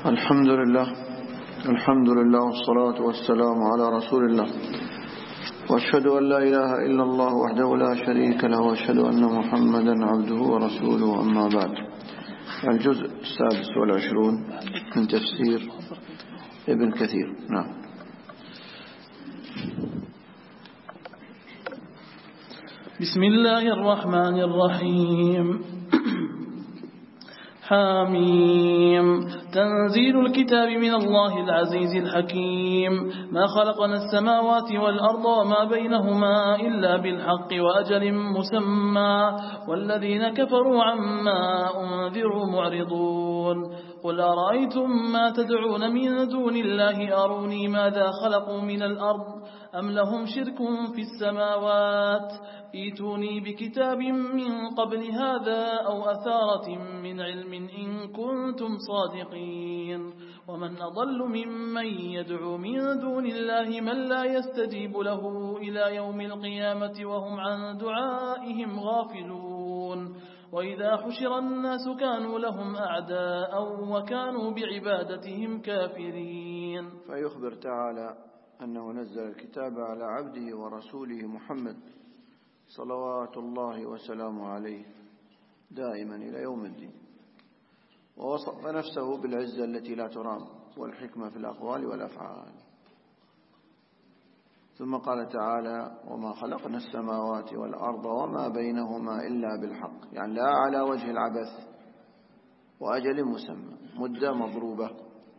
الحمد لله والصلاة والسلام على رسول الله، وأشهد أن لا إله إلا الله وحده لا شريك له، وأشهد أن محمدا عبده ورسوله. أما بعد، الجزء 26 من تفسير ابن كثير. نعم. بسم الله الرحمن الرحيم. حاميم. تنزيل الكتاب من الله العزيز الحكيم. ما خلقنا السماوات والأرض وما بينهما إلا بالحق وأجل مسمى، والذين كفروا عما أنذروا معرضون. قل أرأيتم ما تدعون من دون الله أروني ماذا خلقوا من الأرض أم لهم شرك في السماوات، ائتوني بكتاب من قبل هذا أو أثارة من علم إن كنتم صادقين. ومن أضل ممن يدعو من دون الله من لا يستجيب له إلى يوم القيامة وهم عن دعائهم غافلون. وإذا حشر الناس كانوا لهم أعداء وكانوا بعبادتهم كافرين. فيخبر تعالى أنه نزل الكتاب على عبده ورسوله محمد صلوات الله وسلامه عليه دائما إلى يوم الدين، ووصف نفسه بالعزة التي لا ترام والحكمة في الأقوال والأفعال. ثم قال تعالى: وما خلقنا السماوات والأرض وما بينهما إلا بالحق، يعني لا على وجه العبث، وأجل مسمى، مدة مضروبة.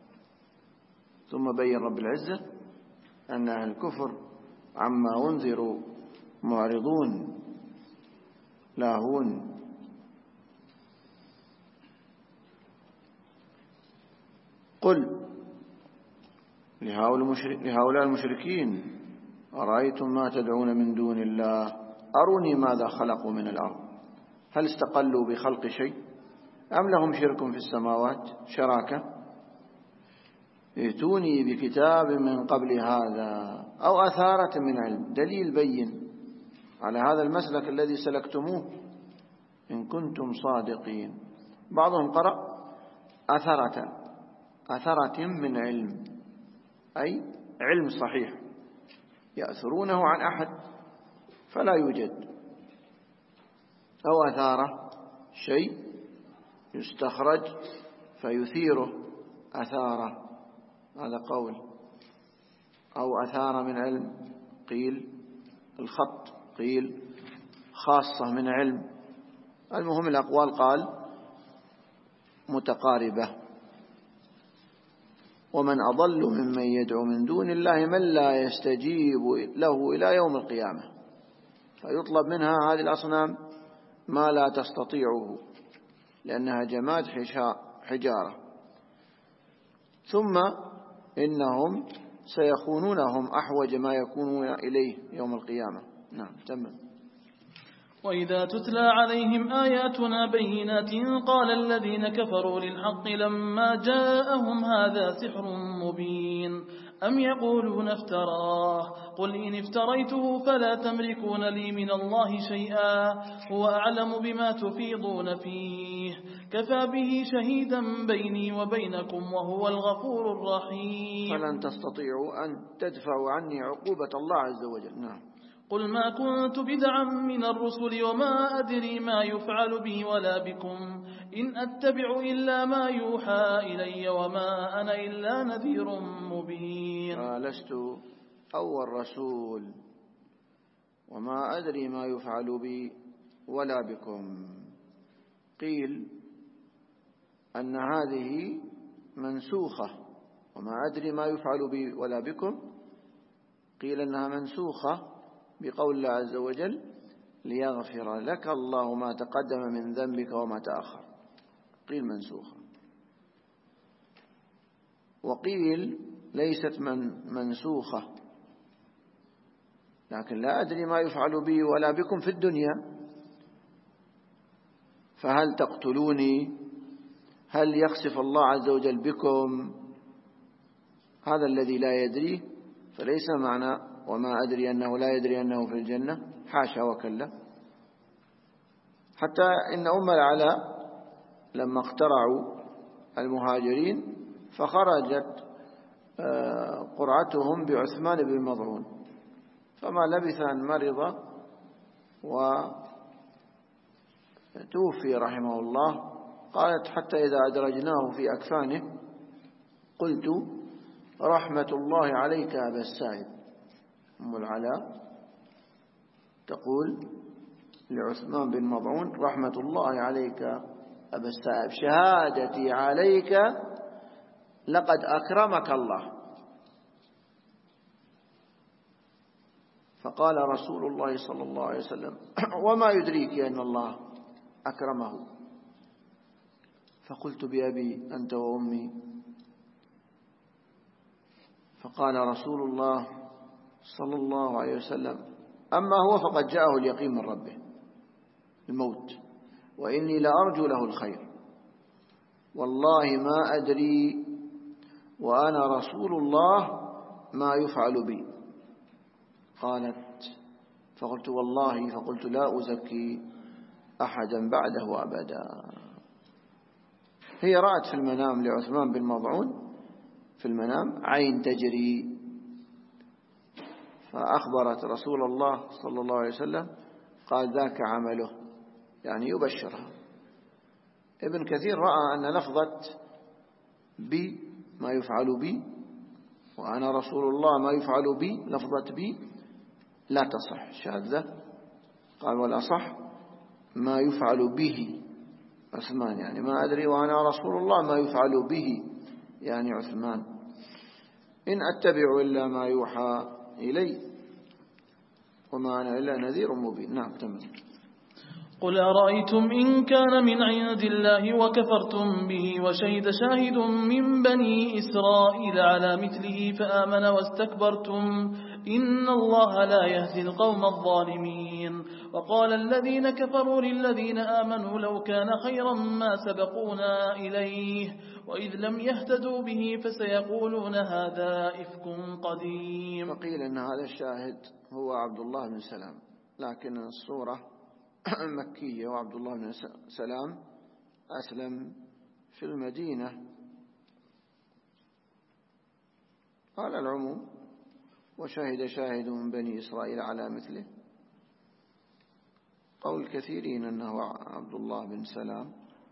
ثم بين رب العزة أن أهل الكفر عما أنذروا معرضون لاهون. قل لهؤلاء المشركين: أرأيتم ما تدعون من دون الله أروني ماذا خلقوا من الأرض، هل استقلوا بخلق شيء أم لهم شرك في السماوات، شراكة، ائتوني بكتاب من قبل هذا أو أثارة من علم، دليل بين على هذا المسلك الذي سلكتموه إن كنتم صادقين. بعضهم قرأ أثرة من علم، أي علم صحيح يأثرونه عن أحد فلا يوجد، أو أثارة شيء يستخرج فيثيره أثارة، هذا قول. أو أثارة من علم، قيل الخط، قيل خاصة من علم. المهم الأقوال قال متقاربة. ومن أضل ممن يدعو من دون الله من لا يستجيب له إلى يوم القيامة، فيطلب منها هذه الأصنام ما لا تستطيعه لأنها جماد حجارة. ثم إنهم سيخونونهم أحوج ما يكونون إليه يوم القيامة. نعم. تمام. وإذا تتلى عليهم آياتنا بينات قال الذين كفروا للحق لما جاءهم هذا سحر مبين أم يقولون افتراه، قل إن افتريته فلا تملكون لي من الله شيئا، هو أعلم بما تفيضون فيه، كفى به شهيدا بيني وبينكم وهو الغفور الرحيم. فلن تستطيعوا أن تدفعوا عني عقوبة الله عز وجل. نعم. قل ما كنت بدعا من الرسل وما أدري ما يفعل بي ولا بكم، إن أتبع إلا ما يوحى إلي وما أنا إلا نذير مبين. لست أول رسول وما أدري ما يفعل بي ولا بكم. قيل أن هذه منسوخة، وما أدري ما يفعل بي ولا بكم، قيل أنها منسوخة بقول الله عز وجل: ليغفر لك الله ما تقدم من ذنبك وما تأخر. قيل منسوخة. وقيل ليست منسوخة، لكن لا أدري ما يفعل بي ولا بكم في الدنيا، فهل تقتلوني، هل يخسف الله عز وجل بكم، هذا الذي لا يدريه. فليس معنى وما أدري أنه لا يدري أنه في الجنة، حاشا وكلا. حتى إن أم العلاء لما اقترعوا المهاجرين فخرجت قرعتهم بعثمان بن مظعون، فما لبث أن مرض وتوفي رحمه الله. قالت: حتى إذا أدرجناه في أكفانه قلت: رحمة الله عليك أبا السائب. أم العلاء تقول لعثمان بن مظعون: رحمة الله عليك أبا السائب، شهادتي عليك لقد أكرمك الله. فقال رسول الله صلى الله عليه وسلم: وما يدريك أن الله أكرمه؟ فقلت: بأبي أنت وأمي. فقال رسول الله صلى الله عليه وسلم: أما هو فقد جاءه اليقين من ربه الموت، وإني لأرجو له الخير، والله ما أدري وأنا رسول الله ما يفعل بي. قالت: فقلت: والله، فقلت: لا أزكي أحدا بعده أبدا. هي رأت في المنام لعثمان بن مظعون في المنام عين تجري، فأخبرت رسول الله صلى الله عليه وسلم، قال: ذاك عمله، يعني يبشرها. ابن كثير رأى أن لفظة بي ما يفعل بي وأنا رسول الله ما يفعل بي، لفظة بي لا تصح، شاذة. قال: والأصح ما يفعل به عثمان، يعني ما أدري وأنا رسول الله ما يفعل به، يعني عثمان. إن أتبع إلا ما يوحى إلي وما أنا إلا نذير مبين. نعم، تمام. قل أرأيتم إن كان من عند الله وكفرتم به وشهد شاهد من بني إسرائيل على مثله فآمن واستكبرتم إن الله لا يهدي القوم الظالمين. وقال الذين كفروا للذين آمنوا لو كان خيرا ما سبقونا إليه وإذ لم يهتدوا به فسيقولون هذا إفك قديم. وقيل إن هذا الشاهد هو عبد الله بن سلام، لكن الصورة مكية، وعبد الله بن سلام أسلم في المدينة. قال العموم: وشهد شاهد من بني إسرائيل على مثله. قول كثيرين أنه عبد الله بن سلام.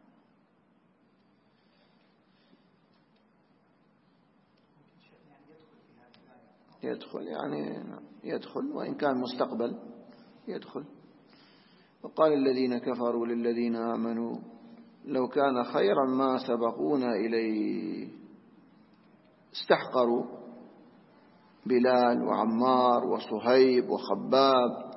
يدخل وإن كان مستقبل يدخل. وقال الذين كفروا للذين آمنوا لو كان خيرا ما سبقونا إليه. استحقروا بلال وعمار وصهيب وخباب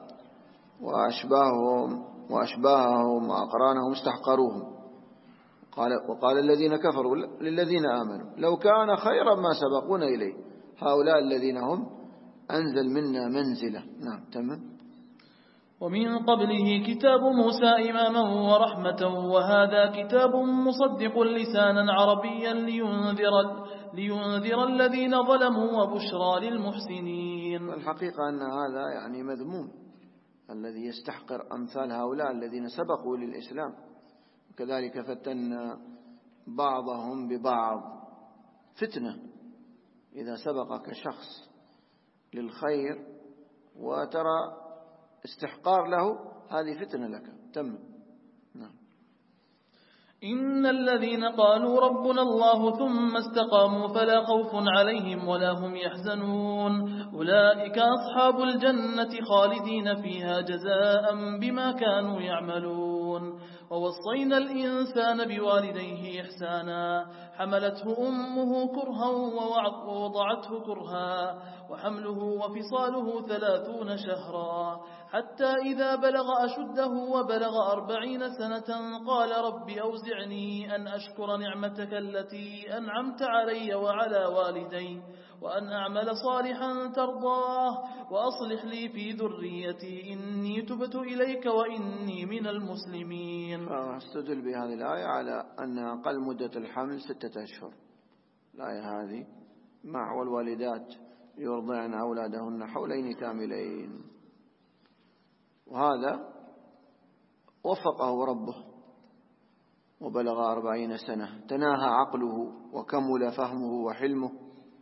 وأشباههم وأقرانهم، استحقروهم. وقال الذين كفروا للذين آمنوا لو كان خيرا ما سبقونا إليه، هؤلاء الذين هم أنزل منا منزلة. نعم، تمام. ومن قبله كتاب موسى إماما ورحمة وهذا كتاب مصدق لسانا عربيا لينذر الذين ظلموا وبشرى للمحسنين. والحقيقة أن هذا يعني مذموم، الذي يستحقر أمثال هؤلاء الذين سبقوا للإسلام. وكذلك فتنا بعضهم ببعض، فتنة إذا سبقك شخص للخير وترى استحقار له، هذه فتنة لك. تم. نعم. إن الذين قالوا ربنا الله ثم استقاموا فلا خوف عليهم ولا هم يحزنون أولئك أصحاب الجنة خالدين فيها جزاء بما كانوا يعملون. ووصينا الإنسان بوالديه إحسانا حملته أمه كرها ووضعته كرها وحمله وفصاله 30 شهرا حتى إذا بلغ أشده وبلغ 40 سنة قال رب أوزعني أن أشكر نعمتك التي أنعمت علي وعلى والدي وأن أعمل صالحا ترضاه وأصلح لي في ذريتي إني تبت إليك وإني من المسلمين. استدل بهذه الآية على أن أقل مدة الحمل 6 أشهر. الآية هذه مع والوالدات يرضعن أولادهن حولين كاملين، وهذا وفقه ربه وبلغ 40 سنة، تناهى عقله وكمل فهمه وحلمه،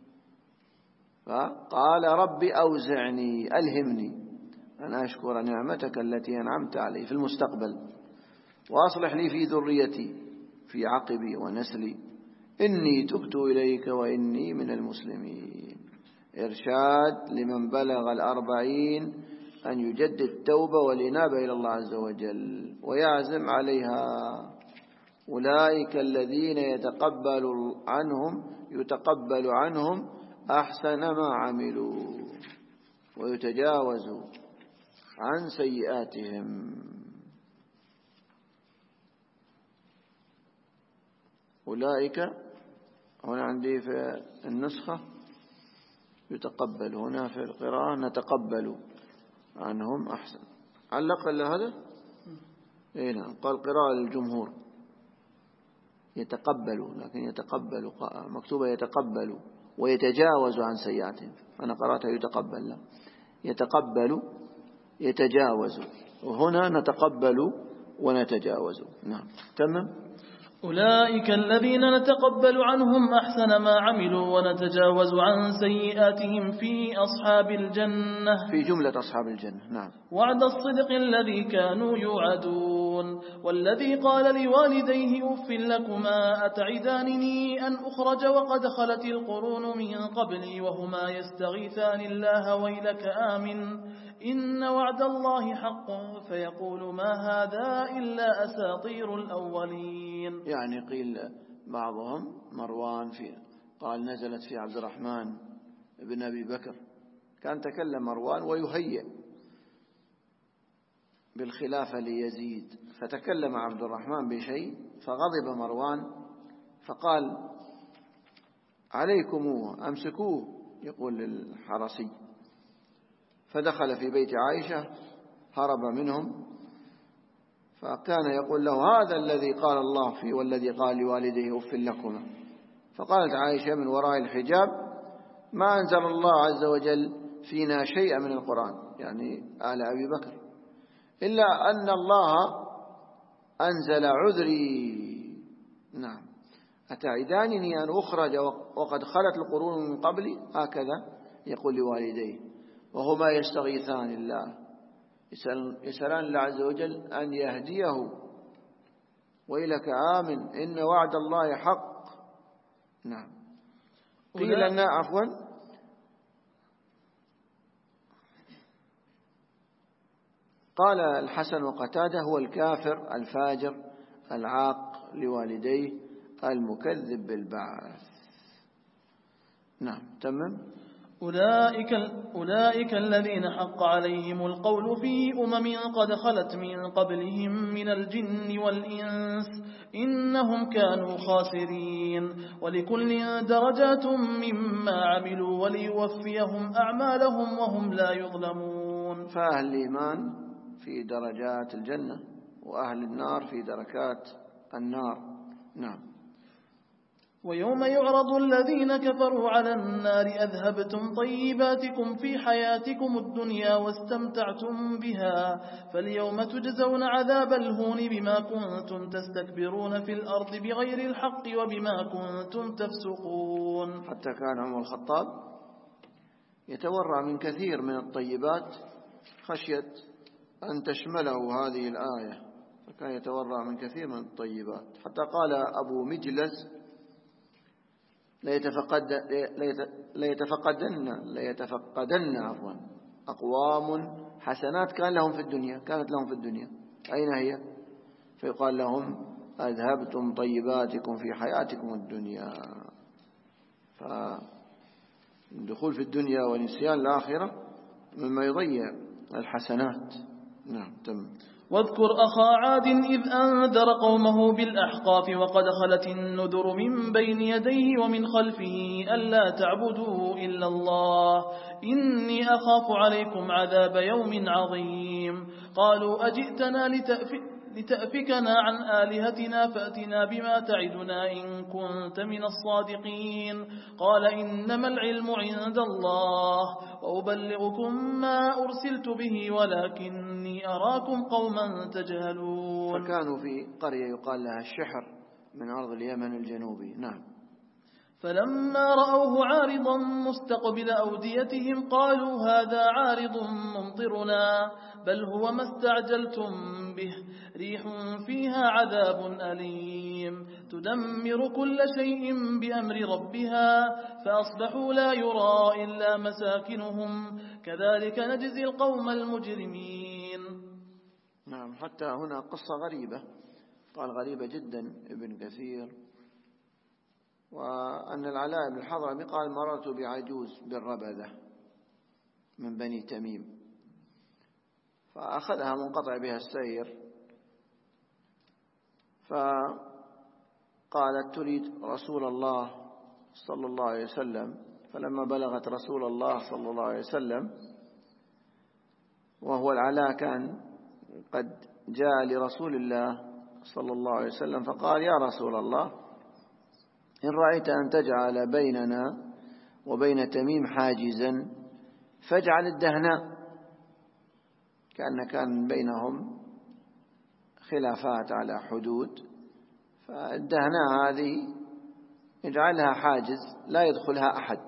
فقال رب أوزعني ألهمني أن أشكر نعمتك التي أنعمت علي في المستقبل، وأصلح لي في ذريتي في عقبي ونسلي، إني تبت إليك وإني من المسلمين. إرشاد لمن بلغ 40 أن يجدد التوبة والإنابة إلى الله عز وجل ويعزم عليها. أولئك الذين يتقبل عنهم أحسن ما عملوا ويتجاوز عن سيئاتهم. أولئك هنا عندي في النسخة يتقبل، هنا في القراءة نتقبل عنهم أحسن. علق إلا هذا؟ إيه نعم، قال قراءة للجمهور يتقبل، لكن يتقبل مكتوبة يتقبل ويتجاوز عن سيئاتهم، أنا قرأتها يتقبل، لا يتقبل يتجاوز، وهنا نتقبل ونتجاوز. نعم تمام. أولئك الذين نتقبل عنهم أحسن ما عملوا ونتجاوز عن سيئاتهم في أصحاب الجنة، في جملة أصحاب الجنة. نعم. وعد الصدق الذي كانوا يوعدون. والذي قال لوالديه أف لكما أتعدانني أن أخرج وقد خلت القرون من قبلي وهما يستغيثان الله ويلك آمن إن وعد الله حق فيقول ما هذا إلا أساطير الأولين. يعني قيل بعضهم مروان قال نزلت في عبد الرحمن بن أبي بكر، كان تكلم مروان ويهيئ بالخلافة ليزيد، فتكلم عبد الرحمن بشيء فغضب مروان فقال عليكموه أمسكوه، يقول للحرسي، فدخل في بيت عائشة هرب منهم، فكان يقول له هذا الذي قال الله فيه والذي قال لوالديه أف لكما. فقالت عائشة من وراء الحجاب ما أنزل الله عز وجل فينا شيئا من القرآن، يعني آل أبي بكر، إلا أن الله أنزل عذري. نعم، أتعدانني أن أخرج وقد خلت القرون من قبلي، هكذا يقول لوالديه، وهما يستغيثان الله، يسألان الله عز وجل أن يهديه، ويلك آمن إن وعد الله حق. نعم. قيل لنا عفوا قال الحسن وقتاده هو الكافر الفاجر العاق لوالديه المكذب بالبعث. نعم تمام. أولئك الذين حق عليهم القول في قد خلت من قبلهم من الجن والإنس إنهم كانوا خاسرين، ولكل درجات مما عملوا وليوفيهم أعمالهم وهم لا يظلمون. فأهل الإيمان في درجات الجنة، وأهل النار في دركات النار. نعم. ويوم يعرض الذين كفروا على النار أذهبتم طيباتكم في حياتكم الدنيا واستمتعتم بها فاليوم تجزون عذاب الهون بما كنتم تستكبرون في الأرض بغير الحق وبما كنتم تفسقون. حتى كان عمر الخطاب يتورع من كثير من الطيبات خشية أن تشمله هذه الآية، فكان يتورع من كثير من الطيبات، حتى قال أبو مجلس ليتفقدن أقوام حسنات كانت لهم في الدنيا أين هي؟ فيقال لهم أذهبتم طيباتكم في حياتكم الدنيا. فالدخول في الدنيا ونسيان الآخرة مما يضيع الحسنات. نعم تم. واذكر أخا عاد إذ أنذر قومه بالأحقاف وقد خلت النذر من بين يديه ومن خلفه ألا تعبدوا إلا الله إني أخاف عليكم عذاب يوم عظيم. قالوا أجئتنا لتأفكنا عن آلهتنا فأتنا بما تعدنا إن كنت من الصادقين. قال إنما العلم عند الله وأبلغكم ما أرسلت به ولكني أراكم قوما تجهلون. فكانوا في قرية يقال لها الشحر من أرض اليمن الجنوبي. نعم. فلما رأوه عارضا مستقبل أوديتهم قالوا هذا عارض ممطرنا بل هو ما استعجلتم به ريح فيها عذاب أليم تدمر كل شيء بأمر ربها فأصبحوا لا يرى إلا مساكنهم كذلك نجزي القوم المجرمين. نعم. حتى هنا قصة غريبة، قال غريبة جدا ابن كثير، وأن العلاء بن الحضرمي قال مررت بعجوز بالربذة من بني تميم فأخذها منقطع بها السير، فقالت تريد رسول الله صلى الله عليه وسلم، فلما بلغت رسول الله صلى الله عليه وسلم وهو العلاء كان قد جاء لرسول الله صلى الله عليه وسلم فقال يا رسول الله إن رأيت أن تجعل بيننا وبين تميم حاجزا فاجعل الدهناء، كان بينهم خلافات على حدود، فالدهناء هذه اجعلها حاجز لا يدخلها أحد.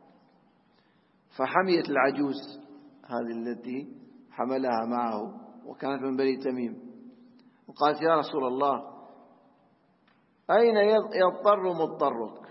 فحميت العجوز هذه التي حملها معه وكانت من بني تميم وقالت يا رسول الله أين يضطر مضطرك؟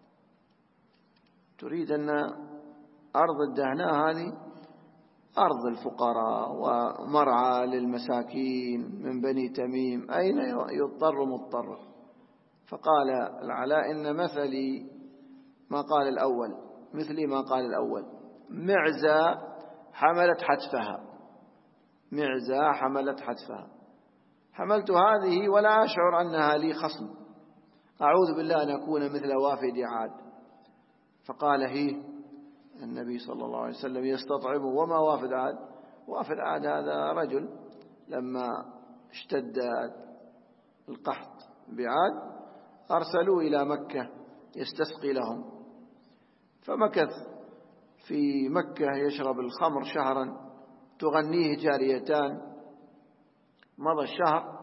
تريد أن أرض الدهناء هذه أرض الفقراء ومرعى للمساكين من بني تميم، أين يضطر مضطرك؟ فقال العلاء إن مثلي ما قال الأول، مثلي ما قال الأول، معزة حملت حتفها، معزة حملت حتفها، حملت هذه ولا أشعر أنها لي خصم، أعوذ بالله أن أكون مثل وافد عاد. فقال هي النبي صلى الله عليه وسلم يستطعمه وما وافد عاد؟ وافد عاد هذا رجل لما اشتد القحط بعاد أرسلوه إلى مكة يستسقي لهم، فمكث في مكة يشرب الخمر شهرا تغنيه جاريتان، مضى الشهر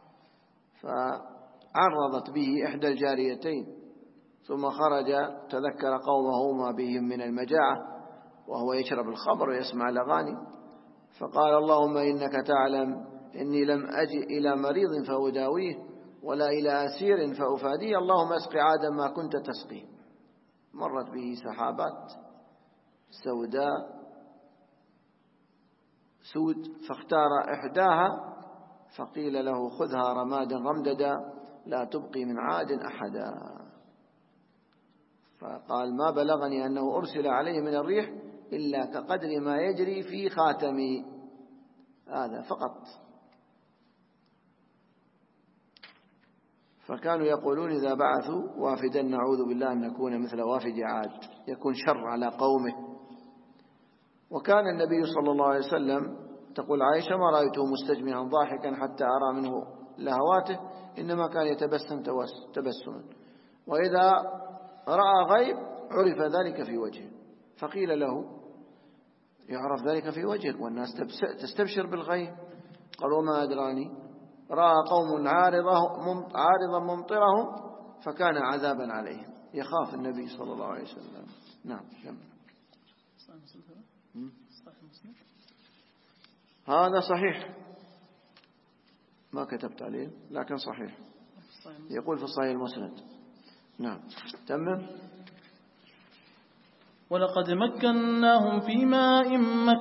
فعرضت به إحدى الجاريتين ثم خرج تذكر قومه ما بهم من المجاعة وهو يشرب الخمر ويسمع الأغاني، فقال اللهم إنك تعلم إني لم أجئ إلى مريض فأداويه ولا إلى أسير فأفاديه، اللهم اسق عادا ما كنت تسقي. مرت به سحابات سوداء سود فاختار إحداها فقيل له خذها رمادا رمددا لا تبقي من عاد أحدا، فقال ما بلغني أنه أرسل عليه من الريح إلا كقدر ما يجري في خاتمي، هذا فقط. فكانوا يقولون إذا بعثوا وافدا نعوذ بالله أن نكون مثل وافد عاد يكون شر على قومه. وكان النبي صلى الله عليه وسلم تقول عائشة ما رأيته مستجمعا ضاحكا حتى أرى منه لهواته، إنما كان يتبسم تبسما، وإذا رأى غيب عرف ذلك في وجهه، فقيل له يعرف ذلك في وجهك والناس تستبشر بالغيب، قال وما أدراني رأى قوم عارضا ممطرهم فكان عذابا عليهم، يخاف النبي صلى الله عليه وسلم. نعم. هذا صحيح ما كتبت عليه لكن صحيح، يقول في الصحيح المسند. نعم. تمام. ولقد مكناهم في ماء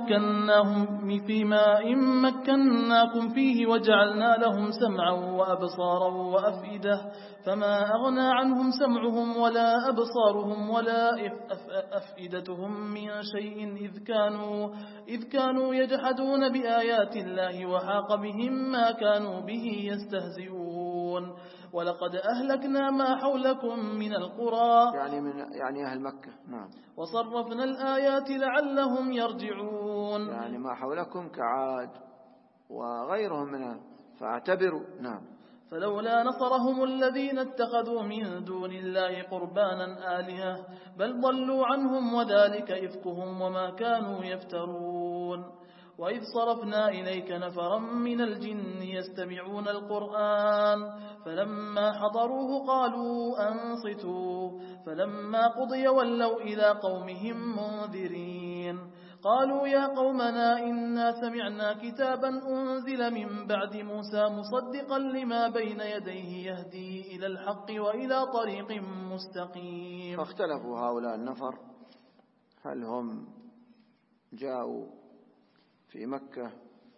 مكناكم فيه وجعلنا لهم سمعا وأبصارا وأفئدة فما أغنى عنهم سمعهم ولا أبصارهم ولا أفئدتهم من شيء إذ كانوا يجحدون بآيات الله وحاق بهم ما كانوا به يستهزئون. ولقد أهلكنا ما حولكم من القرى يعني أهل مكة. نعم. وصرفنا الآيات لعلهم يرجعون، يعني ما حولكم كعاد وغيرهم منها، فاعتبروا. نعم. فلولا نصرهم الذين اتخذوا من دون الله قربانا آلهة بل ضلوا عنهم وذلك إفكهم وما كانوا يفترون. وإذ صرفنا إليك نفرا من الجن يستمعون القرآن فلما حضروه قالوا أنصتوا فلما قضي ولوا إلى قومهم منذرين قالوا يا قومنا إنا سمعنا كتابا أنزل من بعد موسى مصدقا لما بين يديه يهدي إلى الحق وإلى طريق مستقيم. فاختلفوا هؤلاء النفر هل هم جاءوا في مكة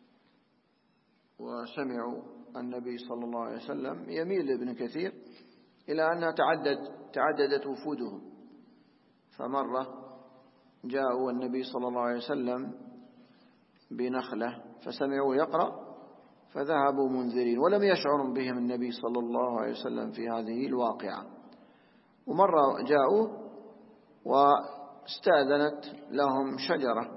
وسمعوا النبي صلى الله عليه وسلم. يميل ابن كثير إلى أنها تعددت وفودهم، فمرة جاءوا النبي صلى الله عليه وسلم بنخلة فسمعوا يقرأ فذهبوا منذرين ولم يشعر بهم النبي صلى الله عليه وسلم في هذه الواقعة. ومرة جاءوا واستأذنت لهم شجرة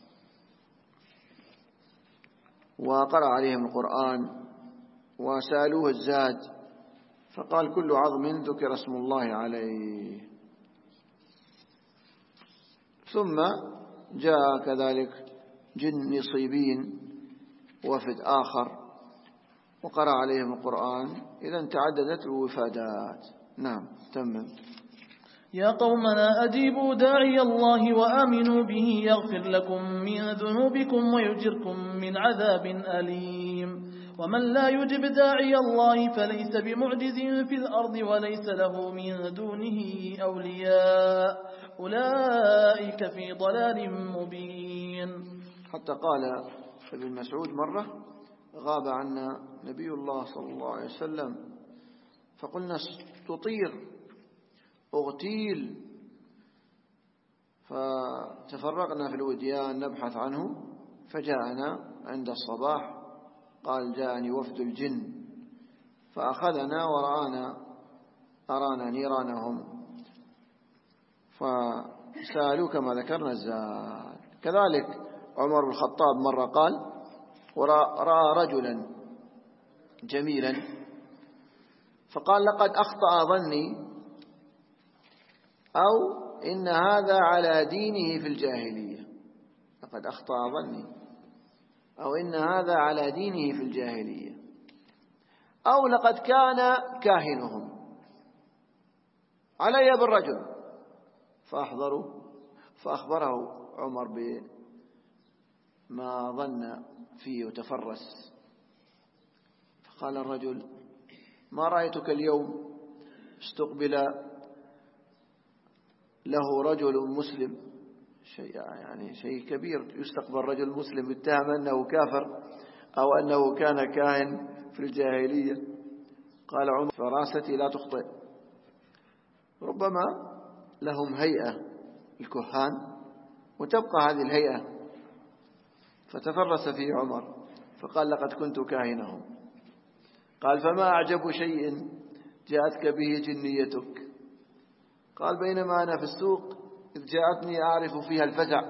وقرأ عليهم القرآن وسألوه الزاد فقال كل عظم ذكر اسم الله عليه. ثم جاء كذلك جن نصيبين وفد آخر وقرأ عليهم القرآن. إذا تعددت الوفادات. نعم. تمم. يا قومنا أجيبوا داعي الله وآمنوا به يغفر لكم من ذنوبكم ويجركم من عذاب أليم. ومن لا يجب داعي الله فليس بمعجز في الأرض وليس له من دونه أولياء أولئك في ضلال مبين. حتى قال ابن مسعود مرة غاب عنا نبي الله صلى الله عليه وسلم فقلنا تطير أغتيل، فتفرقنا في الوديان نبحث عنه فجاءنا عند الصباح قال جاءني وفد الجن فأخذنا أرانا نيرانهم فسألوا كما ذكرنا الزاد. كذلك عمر بن الخطاب مرة قال ورأى رجلا جميلا فقال لقد أخطأ ظني أو إن هذا على دينه في الجاهلية. لقد أخطأ ظني أو إن هذا على دينه في الجاهلية أو لقد كان كاهنهم علي بالرجل. فأخبره عمر بما ظن فيه وتفرس. فقال الرجل ما رأيتك اليوم استقبل له رجل مسلم، شيء كبير يستقبل رجل مسلم يتهم أنه كافر أو أنه كان كاهن في الجاهلية. قال عمر فراستي لا تخطئ، ربما لهم هيئة الكهان وتبقى هذه الهيئة. فتفرس فيه عمر فقال لقد كنت كاهنهم. قال فما أعجب شيء جاءتك به جنيتك؟ قال بينما أنا في السوق إذ جاءتني أعرف فيها الفزع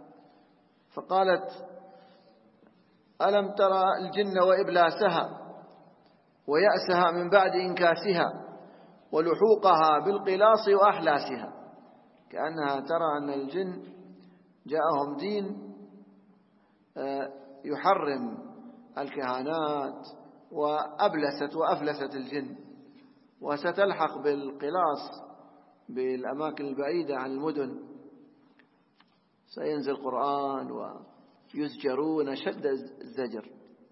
فقالت ألم ترى الجن وإبلاسها ويأسها من بعد إنكاسها ولحوقها بالقلاص وأحلاسها. كأنها ترى أن الجن جاءهم دين يحرم الكهانات وأفلست الجن وستلحق بالقلاص بالأماكن البعيدة عن المدن. سينزل القرآن ويزجرون شد الزجر.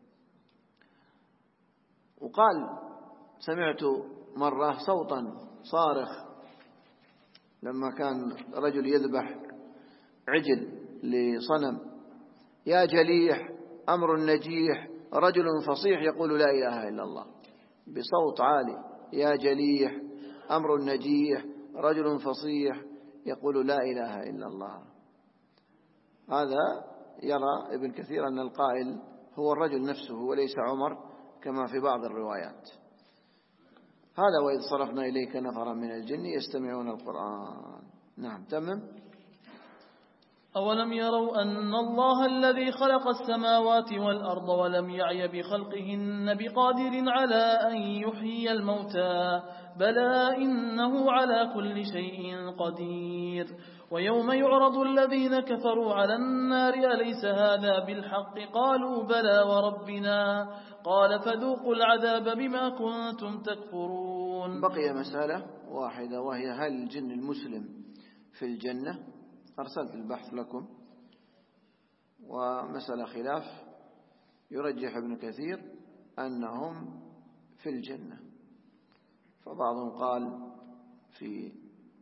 وقال سمعت مرة صوتا صارخ لما كان رجل يذبح عجل لصنم يا جليح أمر نجيح رجل فصيح يقول لا إله إلا الله بصوت عالي. يا جليح أمر نجيح رجل فصيح يقول لا إله إلا الله. هذا يرى ابن كثير أن القائل هو الرجل نفسه وليس عمر كما في بعض الروايات. هذا وإذ صرفنا إليك نفرا من الجن يستمعون القرآن. نعم. تمام. أولم يروا أن الله الذي خلق السماوات والأرض ولم يعي بخلقهن بقادر على أن يحيي الموتى بلى إنه على كل شيء قدير ويوم يعرض الذين كفروا على النار أليس هذا بالحق قالوا بلى وربنا قال فذوقوا العذاب بما كنتم تكفرون. بقي مسألة واحدة وهي هل الجن المسلم في الجنة؟ أرسلت البحث لكم، ومسألة خلاف، يرجح ابن كثير أنهم في الجنة، فبعضهم قال في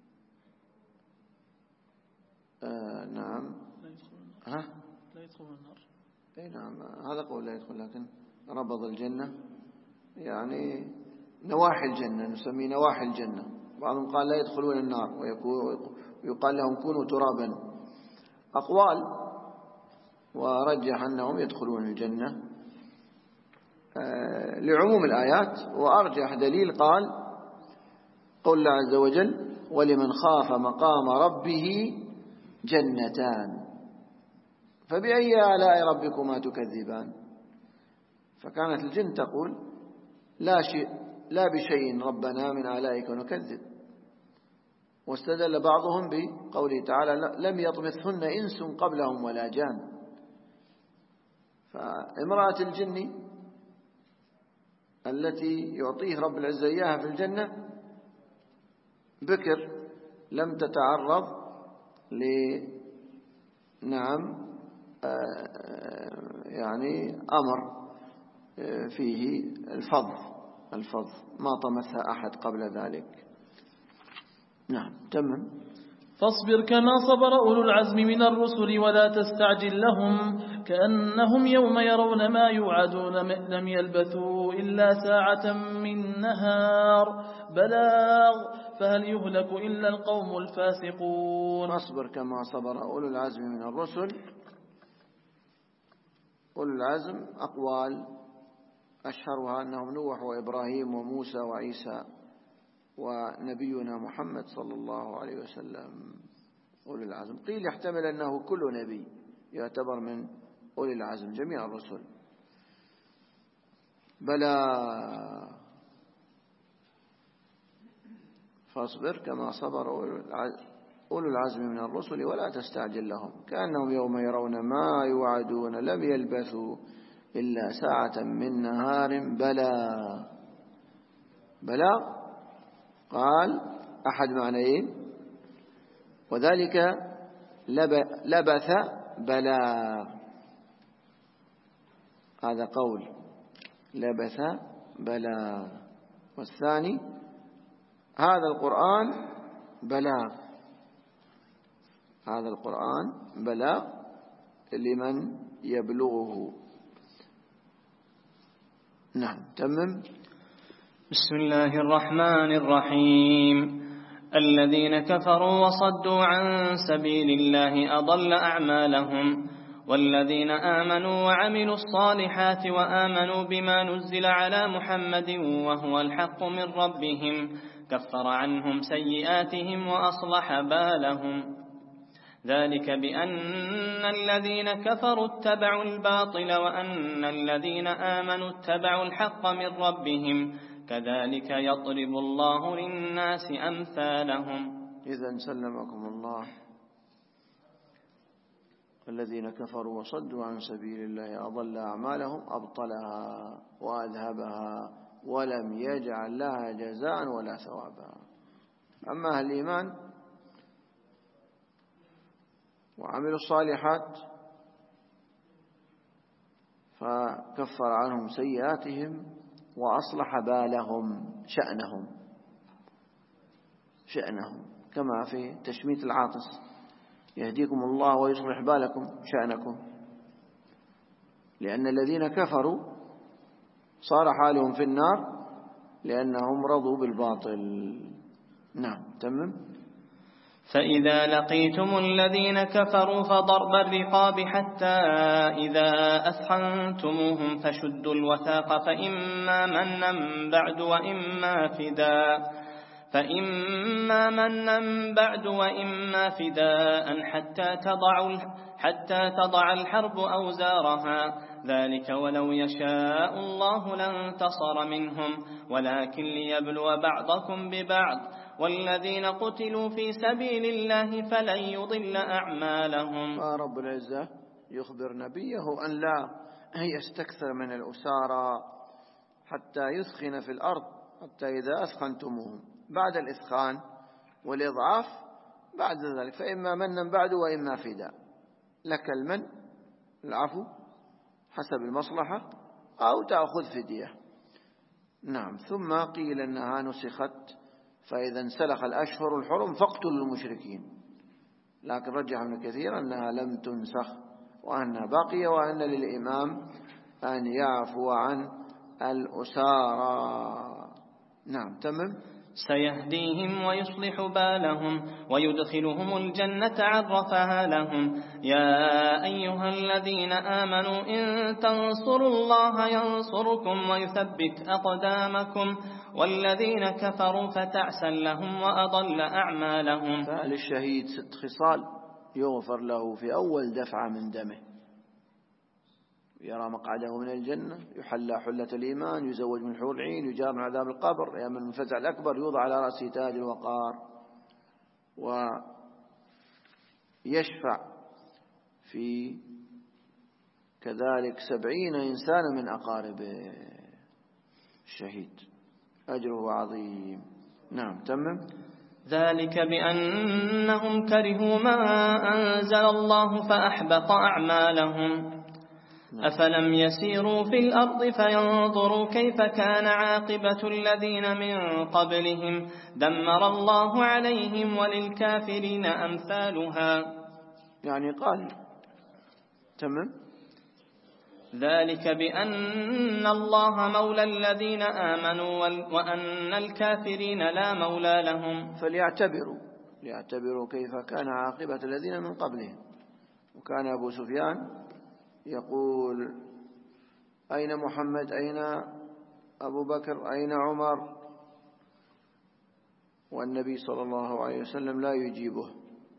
نعم لا يدخلون النار. أي نعم، هذا قول لا يدخل، لكن ربض الجنة يعني نواحي الجنة، نسميه نواحي الجنة. بعضهم قال لا يدخلون النار ويقال لهم كونوا ترابا، أقوال، ورجح أنهم يدخلون الجنة لعموم الآيات. وأرجح دليل قال قول الله عز وجل ولمن خاف مقام ربه جنتان فبأي آلاء ربكما تكذبان. فكانت الجن تقول لا بشيء ربنا من آلائك نكذب. واستدل بعضهم بقوله تعالى لم يطمثهن إنس قبلهم ولا جان. فامرأة الجن التي يعطيه رب العزة إياها في الجنة بكر لم تتعرض يعني أمر فيه الفض ما طمثها أحد قبل ذلك. نعم تمام. فاصبر كما صبر أولو العزم من الرسل ولا تستعجل لهم كأنهم يوم يرون ما يوعدون لم يلبثوا إلا ساعة من نهار بلاغ فهل يهلك إلا القوم الفاسقون. فاصبر كما صبر أولو العزم من الرسل. أولو العزم أقوال أشهرها أنهم نوح وإبراهيم وموسى وعيسى ونبينا محمد صلى الله عليه وسلم أولي العزم. قيل يحتمل أنه كل نبي يعتبر من أولي العزم جميع الرسل. بلى فاصبر كما صبر أولو العزم من الرسل ولا تستعجل لهم كأنهم يوم يرون ما يوعدون لم يلبثوا إلا ساعة من نهار بلى قال أحد معنيين، وذلك لبث بلاغ، هذا قول لبث بلاغ، والثاني هذا القرآن بلاغ، هذا القرآن بلاغ لمن يبلغه. نعم تمم. بسم الله الرحمن الرحيم. الذين كفروا وصدوا عن سبيل الله أضل أعمالهم والذين آمنوا وعملوا الصالحات وآمنوا بما نزل على محمد وهو الحق من ربهم كفر عنهم سيئاتهم وأصلح بالهم ذلك بأن الذين كفروا اتبعوا الباطل وأن الذين آمنوا اتبعوا الحق من ربهم كذلك يضرب الله للناس أمثالهم. إذن سلمكم الله. الذين كفروا وصدوا عن سبيل الله أضل أعمالهم أبطلها وأذهبها ولم يجعل لها جزاء ولا ثوابا. أما أهل الإيمان وعملوا الصالحات فكفر عنهم سيئاتهم وأصلح بالهم شأنهم كما في تشميت العاطس يهديكم الله ويصلح بالكم شأنكم. لأن الذين كفروا صار حالهم في النار لأنهم رضوا بالباطل. نعم تمام. فإذا لقيتم الذين كفروا فضرب الرقاب حتى إذا أثخنتموهم فشدوا الوثاق فإما منا بعد وإما فداء فإما منا بعد وإما فداء حتى تضع الحرب أوزارها، ذلك ولو يشاء الله لانتصر منهم ولكن ليبلو بعضكم ببعض، والذين قتلوا في سبيل الله فلن يضل أعمالهم. رب العزة يخبر نبيه أن لا يستكثر من الأسارى حتى يثخن في الأرض، حتى إذا أثخنتموهم بعد الإثخان والإضعاف بعد ذلك فإما منا بعد وإما فداء، لك المن العفو حسب المصلحة أو تأخذ فدية. نعم. ثم قيل أنها نسخت، فإذا انسلخ الأشهر الحرم فاقتلوا المشركين، لكن رجح ابن كثير أنها لم تنسخ وأنها باقية، وأن للإمام أن يعفو عن الأسارى. نعم. تمام. سيهديهم ويصلح بالهم ويدخلهم الجنة عرفها لهم. يا أيها الذين آمنوا إن تنصروا الله ينصركم ويثبت أقدامكم، والذين كفروا فتعسا لهم وأضل أعمالهم. فللشهيد 6 خصال يغفر له في أول دفعة من دمه: يرى مقعده من الجنة، يحلى حلة الإيمان، يزوج من حور العين، يجار من عذاب القبر، يأمن من الفزع الأكبر، يوضع على رأسه تاج الوقار، ويشفع في كذلك 70 إنسانا من أقاربه. الشهيد أجره عظيم. نعم. تمام. ذلك بأنهم كرهوا ما أنزل الله فأحبط أعمالهم. أفلم يسيروا في الأرض فينظروا كيف كان عاقبة الذين من قبلهم دمر الله عليهم وللكافرين أمثالها. يعني قال تمام. ذلك بأن الله مولى الذين آمنوا وأن الكافرين لا مولى لهم. فليعتبروا كيف كان عاقبة الذين من قبلهم. وكان أبو سفيان يقول: أين محمد؟ أين أبو بكر؟ أين عمر؟ والنبي صلى الله عليه وسلم لا يجيبه،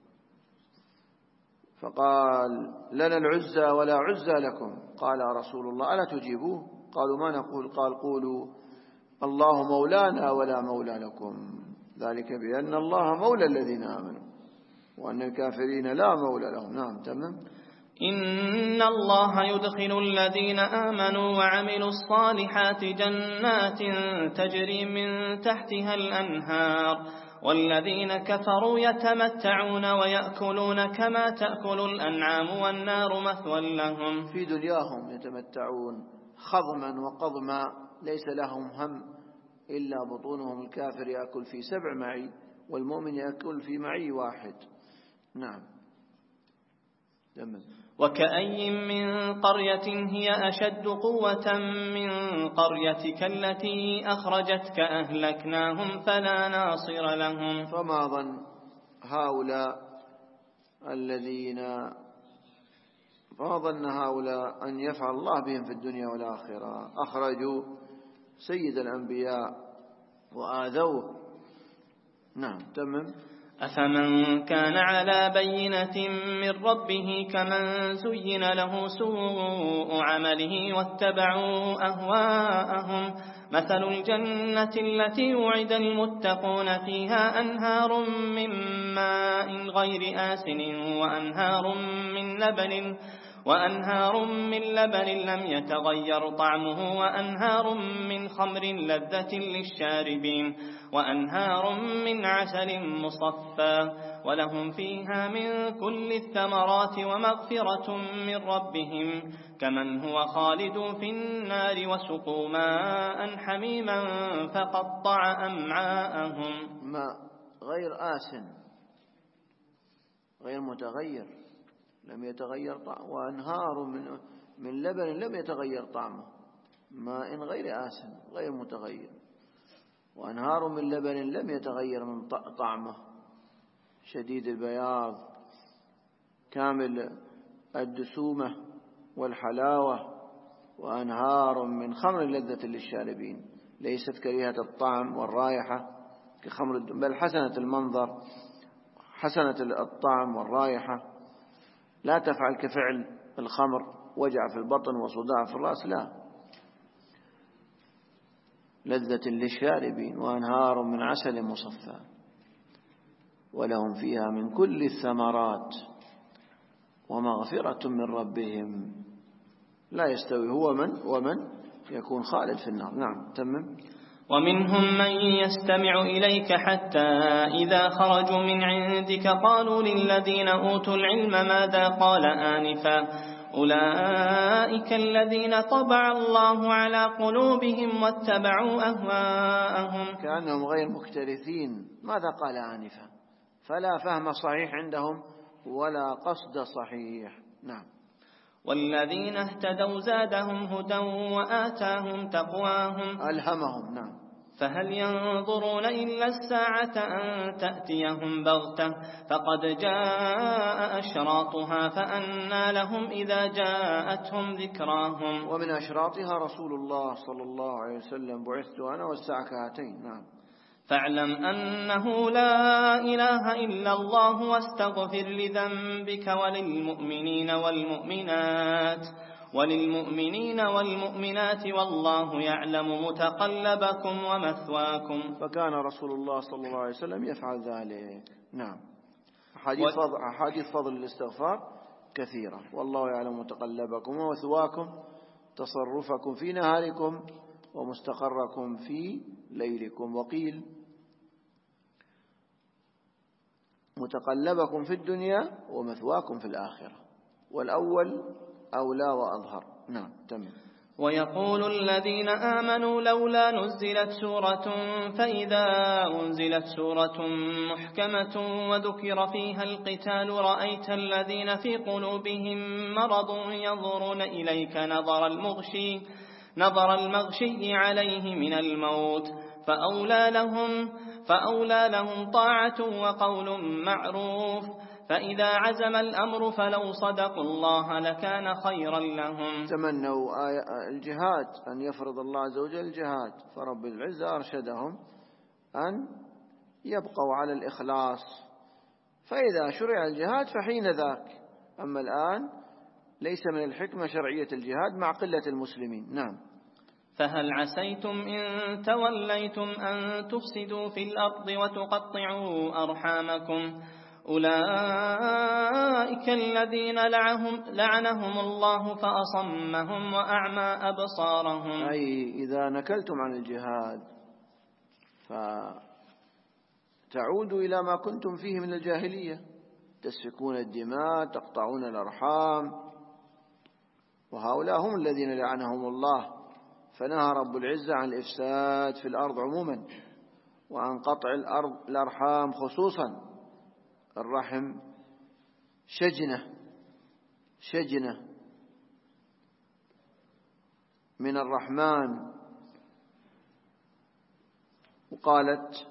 فقال: لنا العزى ولا عزى لكم. قال: رسول الله ألا تجيبوه؟ قالوا: ما نقول؟ قال: قولوا الله مولانا ولا مولى لكم، ذلك بأن الله مولى الذين آمنوا وأن الكافرين لا مولى لهم. نعم. تمام. إن الله يدخل الذين آمنوا وعملوا الصالحات جنات تجري من تحتها الأنهار، والذين كفروا يتمتعون ويأكلون كما تأكل الأنعام والنار مثوى لهم. في دنياهم يتمتعون خضما وقضما، ليس لهم هم إلا بطونهم. الكافر يأكل في 7 معي، والمؤمن يأكل في معي واحد. نعم. وكأي من قرية هي أشد قوة من قريتك التي أخرجتك أهلكناهم فلا ناصر لهم. فما ظن هؤلاء أن يفعل الله بهم في الدنيا والآخرة؟ أخرجوا سيد الأنبياء وآذوه. نعم. تمام. أفمن كان على بينة من ربه كمن زين له سوء عمله واتبعوا أهواءهم. مثل الجنة التي وعد المتقون فيها أنهار من ماء غير آسن وأنهار من لبن لم يتغير طعمه وأنهار من خمر لذة للشاربين وأنهار من عسل مصفى ولهم فيها من كل الثمرات ومغفرة من ربهم كمن هو خالد في النار وسقوا ماء حميما فقطع أمعاءهم. ماء غير آسن غير متغير لم يتغير طعمه، وأنهار من لبن لم يتغير طعمه. ماء غير آسن غير متغير، وأنهار من لبن لم يتغير من طعمه، شديد البياض كامل الدسومة والحلاوة، وأنهار من خمر لذة للشاربين ليست كريهة الطعم والرائحة كخمر بل حسنة المنظر حسنة الطعم والرائحة، لا تفعل كفعل الخمر، وجع في البطن وصداع في الرأس، لا. لذة للشاربين وأنهار من عسل مصفى ولهم فيها من كل الثمرات ومغفرة من ربهم. لا يستوي هو ومن يكون خالد في النار. نعم تمم. ومنهم من يستمع إليك حتى إذا خرجوا من عندك قالوا للذين أوتوا العلم ماذا قال آنفا أولئك الذين طبع الله على قلوبهم واتبعوا أهواءهم. كأنهم غير مكترثين. ماذا قال آنفا؟ فلا فهم صحيح عندهم ولا قصد صحيح. نعم. والذين اهتدوا زادهم هدى وآتاهم تقواهم ألهمهم. نعم. فهل ينظرون إلا الساعة أن تأتيهم بغتة فقد جاء أشراطها فأنى لهم إذا جاءتهم ذكراهم. ومن أشراطها رسول الله صلى الله عليه وسلم بعثت أنا والساعة كهاتين. نعم. فاعلم أنه لا إله إلا الله واستغفر لذنبك وللمؤمنين والمؤمنات والله يعلم متقلبكم ومثواكم. فكان رسول الله صلى الله عليه وسلم يفعل ذلك. نعم. أحاديث فضل الاستغفار كثيرة. والله يعلم متقلبكم ومثواكم، تصرفكم في نهاركم ومستقركم في ليلكم. وقيل متقلبكم في الدنيا ومثواكم في الآخرة، والأول أولى وأظهر. نعم تمام. ويقول الذين آمنوا لولا نزلت سورة فإذا أنزلت سورة محكمة وذكر فيها القتال رأيت الذين في قلوبهم مرض ينظرون إليك نظر المغشي عليه من الموت فأولى لهم طاعة وقول معروف فإذا عزم الأمر فلو صدقوا الله لكان خيرا لهم. تمنوا الجهاد، أن يفرض الله عز وجل الجهاد، فرب العزة أرشدهم أن يبقوا على الإخلاص، فإذا شرع الجهاد فحين ذاك. أما الآن ليس من الحكمة شرعية الجهاد مع قلة المسلمين. نعم. فهل عسيتم إن توليتم أن تفسدوا في الأرض وتقطعوا أرحامكم أولئك الذين لعنهم الله فأصمهم وأعمى أبصارهم. أي إذا نكلتم عن الجهاد فتعودوا إلى ما كنتم فيه من الجاهلية، تسفكون الدماء، تقطعون الأرحام، وهؤلاء هم الذين لعنهم الله. فنهى رب العزة عن الإفساد في الأرض عموما وعن قطع الأرحام خصوصا. الرحم شجنة من الرحمن. وقالت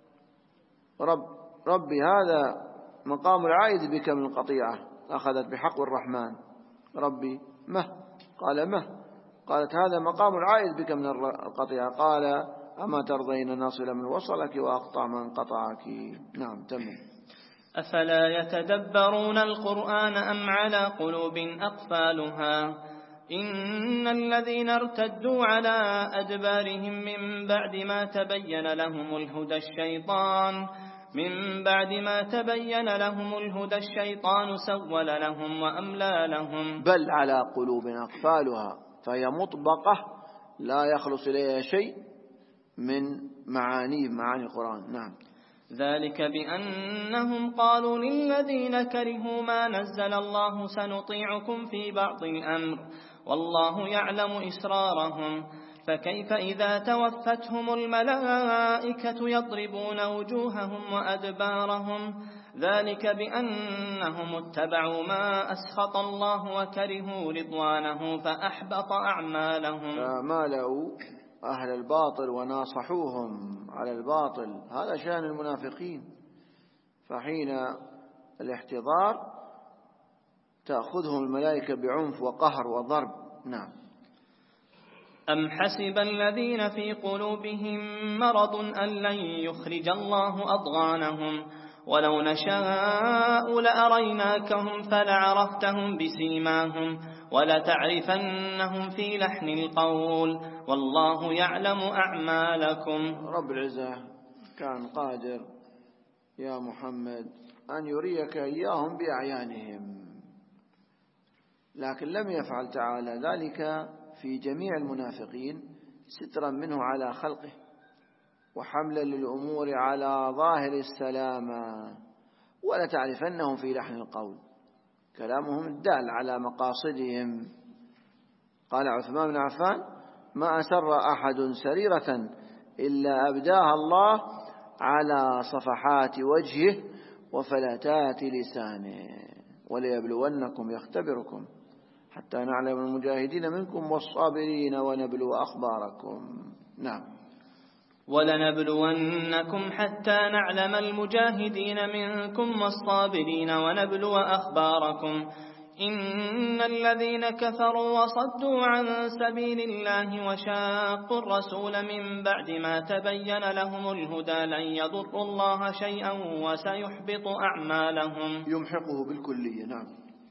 ربي هذا مقام العائد بك من القطيعة، أخذت بحق الرحمن. ربي قال قالت هذا مقام العائد بك من القطيعة. قال أما ترضين نصل من وصلك وأقطع من قطعك. نعم تمام. أفلا يتدبرون القرآن أم على قلوب أقفالها إن الذين ارتدوا على أدبارهم من بعد ما تبين لهم الهدى الشيطان سول لهم وأملى لهم. بل على قلوب أقفالها، فهي مطبقة لا يخلص إليها شيء من معاني القرآن. نعم. ذلك بأنهم قالوا للذين كرهوا ما نزل الله سنطيعكم في بعض الأمر والله يعلم إسرارهم فكيف إذا توفتهم الملائكة يضربون وجوههم وأدبارهم ذلك بأنهم اتبعوا ما أسخط الله وكرهوا رضوانه فأحبط أعمالهم. مالوا أهل الباطل وناصحوهم على الباطل، هذا شأن المنافقين. فحين الاحتضار تأخذهم الملائكة بعنف وقهر وضرب. نعم. أم حسب الذين في قلوبهم مرض أن لن يخرج الله أضغانهم ولو نشاء لأريناكهم فلعرفتهم بسيماهم ولتعرفنهم في لحن القول والله يعلم أعمالكم. رب العزة كان قادر يا محمد أن يريك إياهم بأعيانهم، لكن لم يفعل تعالى ذلك في جميع المنافقين سترا منه على خلقه وحملا للأمور على ظاهر السلامة. ولتعرفنهم في لحن القول، كلامهم الدال على مقاصدهم. قال عثمان بن عفان: ما أسر أحد سريرة إلا أبداها الله على صفحات وجهه وفلتات لسانه وليبلونكم يختبركم حتى نعلم المجاهدين منكم والصابرين ونبلو أخباركم. نعم. ولنبلونكم حتى نعلم المجاهدين منكم والصابرين ونبلو أخباركم. إن الذين كفروا وصدوا عن سبيل الله وشاقوا الرسول من بعد ما تبين لهم الهدى لن يضروا الله شيئا وسيحبط أعمالهم. يمحقه بالكلية. نعم.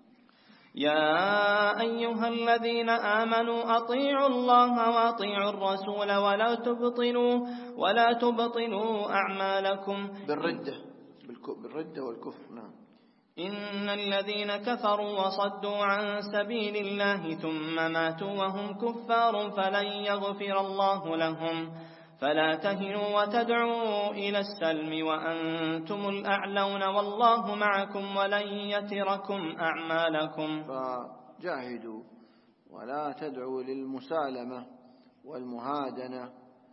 يا أيها الذين آمنوا أطيعوا الله وأطيعوا الرسول ولا تبطلوا أعمالكم. بالردة والكفر. نعم. إن الذين كفروا وصدوا عن سبيل الله ثم ماتوا وهم كفار فلن يغفر الله لهم فلا تهنوا وتدعوا إلى السلم وأنتم الأعلون والله معكم ولن يتركم أعمالكم. فجاهدوا ولا تدعوا للمسالمة والمهادنة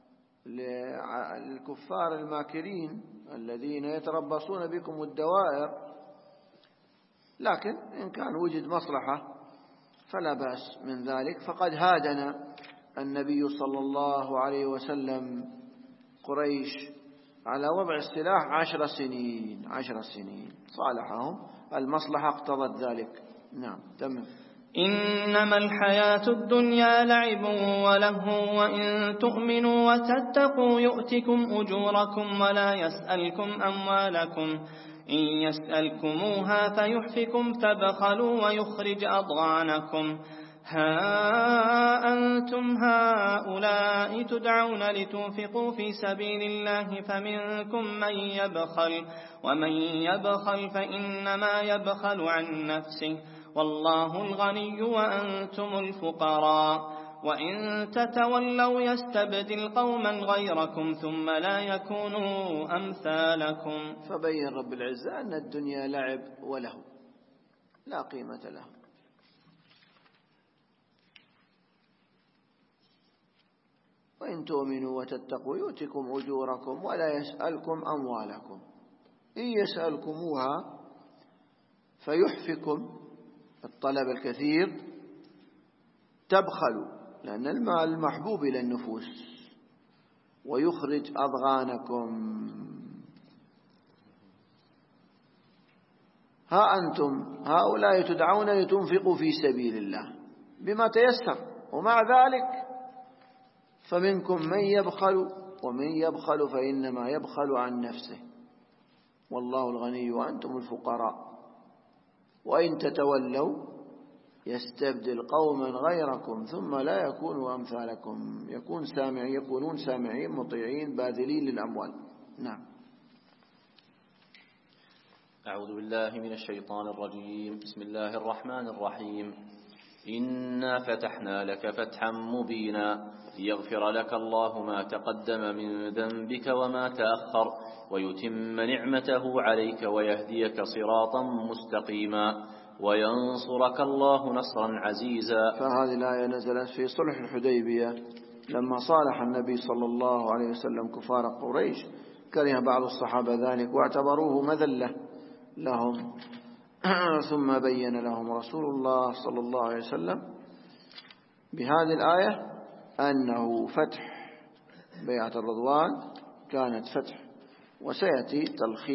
للكفار الماكرين الذين يتربصون بكم الدوائر، لكن إن كان وجد مصلحة فلا بأس من ذلك. فقد هادنا النبي صلى الله عليه وسلم قريش على وضع السلاح 10 سنين صالحهم، المصلحة اقتضت ذلك. نعم. تمام. إنما الحياة الدنيا لعب ولهو وإن تؤمنوا وتتقوا يؤتكم أجوركم ولا يسألكم أموالكم إن يسألكموها فيحفكم تبخلوا ويخرج أضغانكم. ها أنتم هؤلاء تدعون لتنفقوا في سبيل الله فمنكم من يبخل ومن يبخل فإنما يبخل عن نفسه والله الغني وأنتم الفقراء وإن تتولوا يستبدل قوما غيركم ثم لا يكونوا أمثالكم. فبين رب العزة أن الدنيا لعب وله لا قيمة له. وإن تؤمنوا وتتقوا يؤتكم أجوركم ولا يسألكم أموالكم إن يسألكموها فيحفكم الطلب الكثير تبخلوا لأن المال محبوب إلى النفوس ويخرج أضغانكم. ها أنتم هؤلاء تدعون لتنفقوا في سبيل الله بما تيسر ومع ذلك فمنكم من يبخل ومن يبخل فإنما يبخل عن نفسه والله الغني وأنتم الفقراء وإن تتولوا يستبدل قوما غيركم ثم لا يكونوا أمثالكم يكونون سامعين مطيعين باذلين للأموال. نعم. أعوذ بالله من الشيطان الرجيم. بسم الله الرحمن الرحيم. إنا فتحنا لك فتحا مبينا ليغفر لك الله ما تقدم من ذنبك وما تأخر ويتم نعمته عليك ويهديك صراطا مستقيما وينصرك الله نصرا عزيزا. فهذه الآية نزلت في صلح الحديبية لما صالح النبي صلى الله عليه وسلم كفار قريش، كره بعض الصحابة ذلك واعتبروه مذلة لهم ثم بين لهم رسول الله صلى الله عليه وسلم بهذه الآية أنه فتح بيعة الرضوان كانت فتح، وسيأتي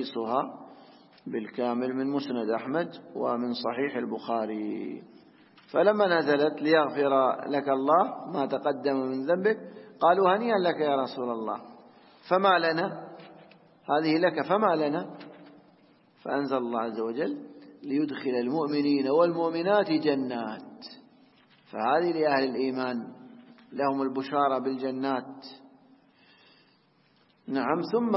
تلخيصها بالكامل من مسند أحمد ومن صحيح البخاري. فلما نزلت ليغفر لك الله ما تقدم من ذنبك قالوا هنيئا لك يا رسول الله، فما لنا هذه لك فما لنا؟ فأنزل الله عز وجل ليدخل المؤمنين والمؤمنات جنات، فهذه لأهل الإيمان لهم البشارة بالجنات. نعم. ثم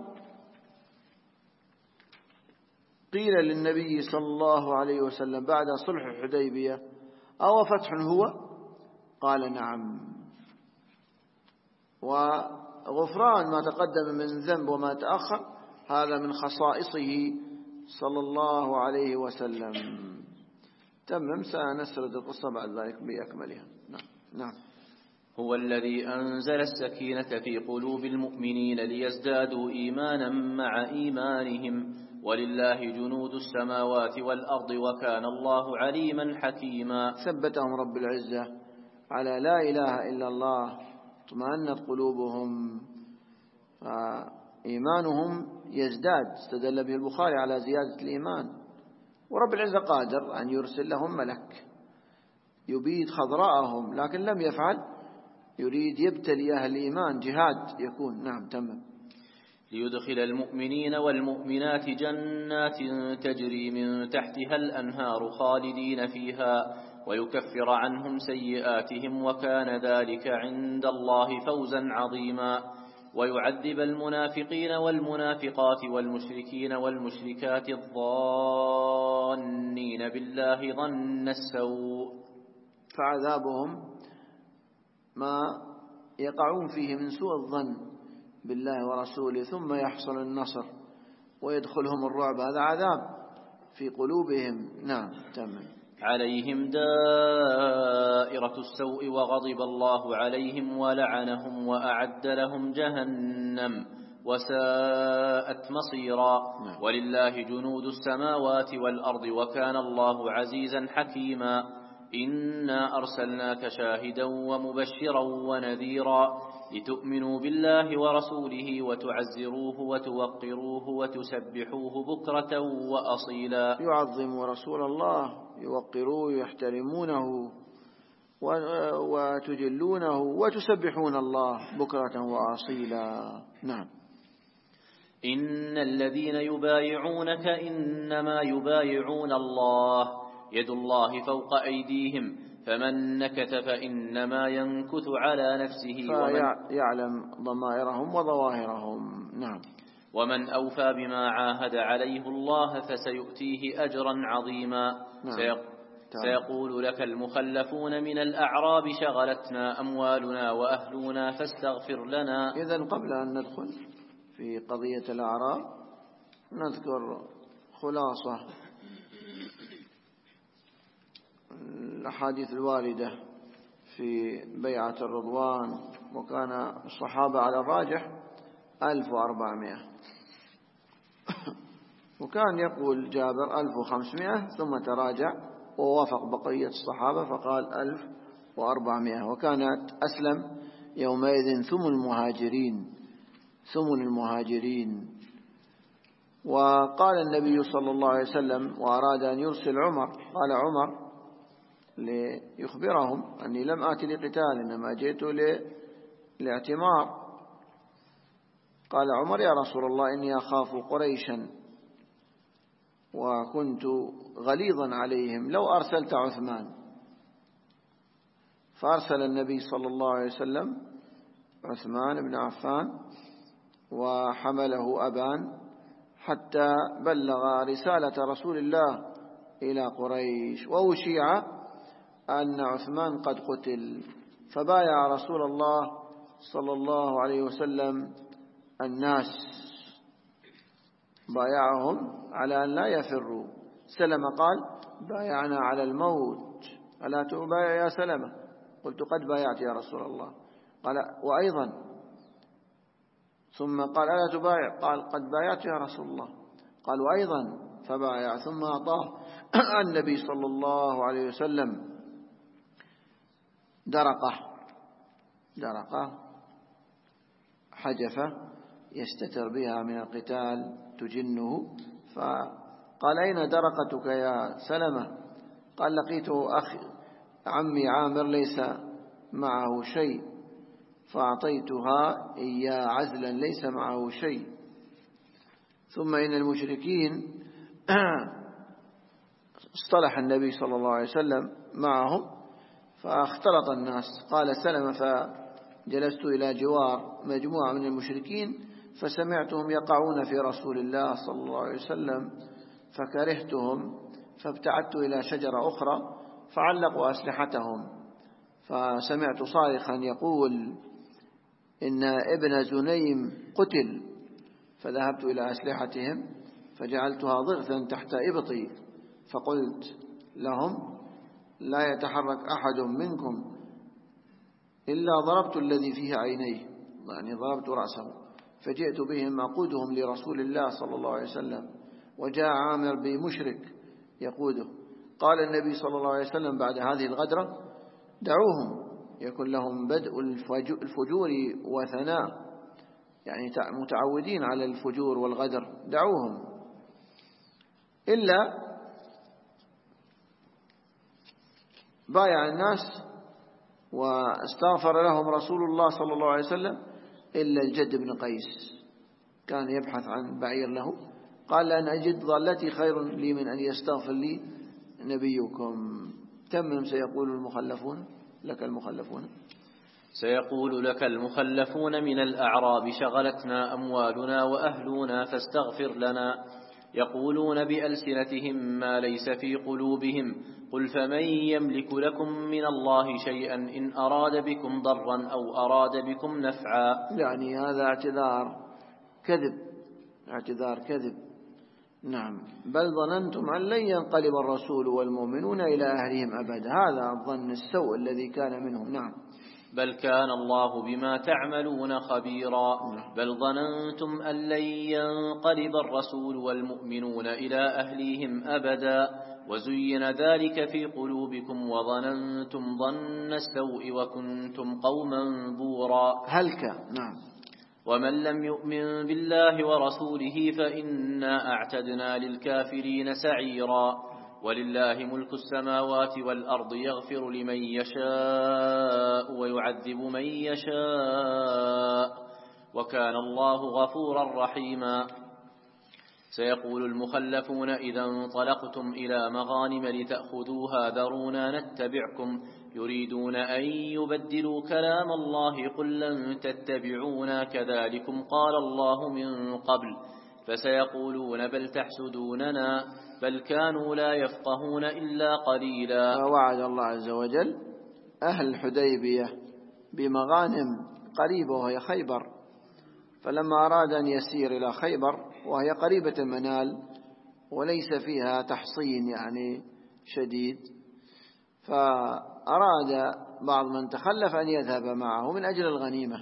قيل للنبي صلى الله عليه وسلم بعد صلح الحديبية أو فتح هو؟ قال نعم. وغفران ما تقدم من ذنب وما تأخر هذا من خصائصه صلى الله عليه وسلم. تمم. سنسرد القصة بعد ذلك بأكملها. نعم. هو الذي أنزل السكينة في قلوب المؤمنين ليزدادوا إيمانا مع إيمانهم ولله جنود السماوات والأرض وكان الله عليما حكيما. ثبتهم رب العزة على لا إله إلا الله، اطمأنت قلوبهم، إيمانهم يزداد. استدل به البخاري على زيادة الإيمان. ورب العزة قادر أن يرسل لهم ملك يبيد خضراءهم، لكن لم يفعل، يريد يبتلي أهل الإيمان، جهاد يكون. نعم. تمام. ليدخل المؤمنين والمؤمنات جنات تجري من تحتها الأنهار خالدين فيها ويكفر عنهم سيئاتهم وكان ذلك عند الله فوزا عظيما، ويعذب المنافقين والمنافقات والمشركين والمشركات الظانين بالله ظن السوء، فعذابهم ما يقعون فيه من سوء الظن بالله ورسوله ثم يحصل النصر ويدخلهم الرعب، هذا عذاب في قلوبهم. نعم. تمام. عليهم دائرة السوء وغضب الله عليهم ولعنهم وأعد لهم جهنم وساءت مصيرا. ولله جنود السماوات والأرض وكان الله عزيزا حكيما. إنا أرسلناك شاهدا ومبشرا ونذيرا لتؤمنوا بالله ورسوله وتعزروه وتوقروه وتسبحوه بكرة وأصيلا. يعظموا رسول الله، يوقروه، يحترمونه وتجلونه وتسبحون الله بكرة وأصيلا. نعم. إن الذين يبايعونك إنما يبايعون الله يد الله فوق أيديهم فمن نكث فإنما ينكث على نفسه فيعلم ضمائرهم وظواهرهم. نعم. ومن أوفى بما عاهد عليه الله فسيؤتيه أجرا عظيما. نعم. سيقول لك المخلفون من الأعراب شغلتنا أموالنا وأهلنا فاستغفر لنا. إذن قبل أن ندخل في قضية الأعراب نذكر خلاصة الأحاديث الواردة في بيعة الرضوان، وكان الصحابة على الراجح 1400 وكان يقول جابر 1500 ثم تراجع ووافق بقية الصحابة فقال 1400. وكانت أسلم يومئذ ثمن المهاجرين. وقال النبي صلى الله عليه وسلم وأراد أن يرسل عمر، قال عمر ليخبرهم أني لم آتي لقتال إنما جئت لاعتمار. قال عمر يا رسول الله إني أخاف قريشا وكنت غليظا عليهم لو أرسلت عثمان. فأرسل النبي صلى الله عليه وسلم عثمان بن عفان وحمله أبان حتى بلغ رسالة رسول الله إلى قريش، وأشيع أن عثمان قد قتل، فبايع رسول الله صلى الله عليه وسلم الناس، بايعهم على أن لا يفروا. سلمة قال بايعنا على الموت ألا تبايع يا سلمة؟ قلت قد بايعت يا رسول الله. قال وأيضا، ثم قال ألا تبايع؟ قال قد بايعت يا رسول الله. قال وأيضا، فبايع. ثم أعطاه النبي صلى الله عليه وسلم درقة حجفة يستتر بها من القتال تجنه. فقال أين درقتك يا سلمة؟ قال لقيته عمي عامر ليس معه شيء فأعطيتها إياه عزلا ليس معه شيء. ثم إن المشركين اصطلح النبي صلى الله عليه وسلم معهم فاختلط الناس. قال سلمة: فجلست إلى جوار مجموعة من المشركين فسمعتهم يقعون في رسول الله صلى الله عليه وسلم فكرهتهم فابتعدت إلى شجرة أخرى فعلقوا أسلحتهم، فسمعت صارخا يقول: إن ابن زنيم قتل، فذهبت إلى أسلحتهم فجعلتها ضغثا تحت إبطي فقلت لهم: لا يتحرك أحد منكم إلا ضربت الذي فيه عينيه، يعني ضربت رأسه، فجئت بهم أقودهم لرسول الله صلى الله عليه وسلم، وجاء عامر بمشرك يقوده. قال النبي صلى الله عليه وسلم بعد هذه الغدرة: دعوهم يكن لهم بدء الفجور وثناء، يعني متعودين على الفجور والغدر، دعوهم. إلا بايع الناس واستغفر لهم رسول الله صلى الله عليه وسلم إلا الجد بن قيس، كان يبحث عن بعير له، قال: لأن أجد ضالتي خير لي من أن يستغفر لي نبيكم. تمم. سيقول المخلفون لك المخلفون سيقول لك المخلفون من الأعراب: شغلتنا أموالنا وأهلنا فاستغفر لنا. يقولون بألسنتهم ما ليس في قلوبهم. قل فمن يملك لكم من الله شيئا إن أراد بكم ضرا أو أراد بكم نفعا. يعني هذا اعتذار كذب. نعم. بل ظننتم أن لن ينقلب الرسول والمؤمنون إلى أهلهم أبدا، هذا الظن السوء الذي كان منهم. نعم. بل كان الله بما تعملون خبيرا. بل ظننتم أن لن ينقلب الرسول والمؤمنون إلى أهليهم أبدا وزين ذلك في قلوبكم وظننتم ظن السوء وكنتم قوما بورا. هلك. نعم. ومن لم يؤمن بالله ورسوله فإنا أعتدنا للكافرين سعيرا. ولله ملك السماوات والأرض يغفر لمن يشاء ويعذب من يشاء وكان الله غفورا رحيما. سيقول المخلفون إذا انطلقتم إلى مغانم لتأخذوها ذرونا نتبعكم يريدون أن يبدلوا كلام الله قل لن تتبعونا كذلكم قال الله من قبل فسيقولون بل تحسدوننا بل كانوا لا يفقهون إلا قليلا. ووعد الله عز وجل أهل الحديبية بمغانم قريبة وهي خيبر، فلما أراد أن يسير إلى خيبر وهي قريبة المنال وليس فيها تحصين يعني شديد، فأراد بعض من تخلف أن يذهب معه من أجل الغنيمة،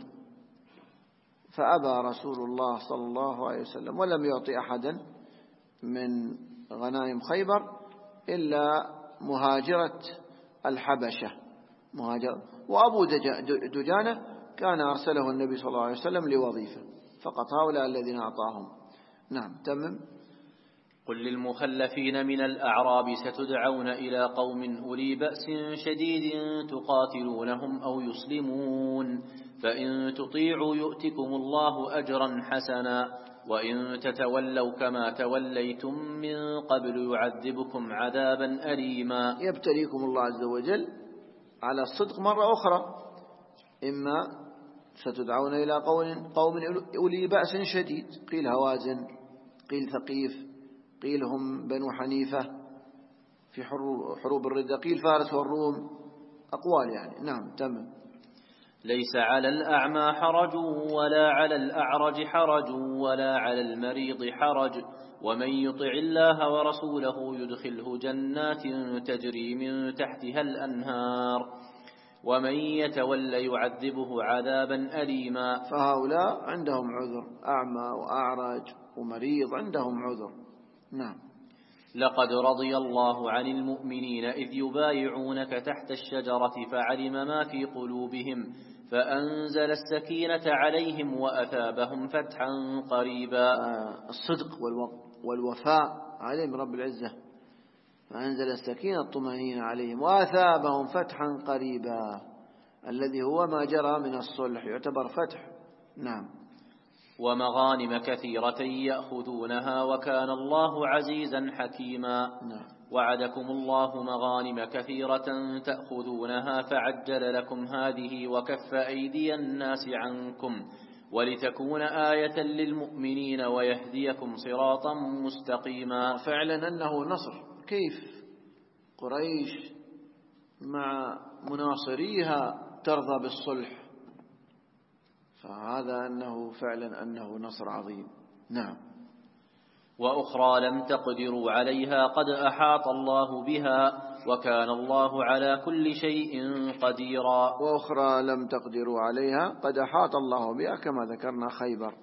فأبى رسول الله صلى الله عليه وسلم ولم يعطي أحدا من غنائم خيبر إلا مهاجرة الحبشة وأبو دجانة كان أرسله النبي صلى الله عليه وسلم لوظيفة، فقط هؤلاء الذين أعطاهم. نعم. تمم. قل للمخلفين من الأعراب ستدعون إلى قوم أولي بأس شديد تقاتلونهم أو يسلمون فإن تطيعوا يؤتكم الله أجرا حسنا وإن تتولوا كما توليتم من قبل يعذبكم عذابا أليما. يبتليكم الله عز وجل على الصدق مرة أخرى، إما ستدعون إلى قوم أولي بأس شديد، قيل هوازن قيل ثقيف قيل هم بنو حنيفة في حروب الردة قيل فارس والروم، أقوال يعني. نعم. تمام. ليس على الأعمى حرج ولا على الأعرج حرج ولا على المريض حرج ومن يطع الله ورسوله يدخله جنات تجري من تحتها الأنهار ومن يتولى يعذبه عذابا أليما. فهؤلاء عندهم عذر، أعمى وأعرج ومريض عندهم عذر. نعم. لقد رضي الله عن المؤمنين إذ يبايعونك تحت الشجرة فعلم ما في قلوبهم فأنزل السكينة عليهم وأثابهم فتحا قريبا. الصدق والوفاء عليهم رب العزة، فأنزل السكينة الطمأنينة عليهم وأثابهم فتحا قريبا، الذي هو ما جرى من الصلح يعتبر فتح. نعم. ومغانم كثيرة يأخذونها وكان الله عزيزا حكيما. نعم. وعدكم الله مغانم كثيرة تأخذونها فعجل لكم هذه وكف أيدي الناس عنكم ولتكون آية للمؤمنين ويهديكم صراطا مستقيما. فعلا أنه نصر. كيف قريش مع مناصريها ترضى بالصلح؟ فهذا أنه فعلا أنه نصر عظيم. نعم. وأخرى لم تقدروا عليها قد أحاط الله بها وكان الله على كل شيء قديرا. وأخرى لم تقدروا عليها قد أحاط الله بها، كما ذكرنا خيبر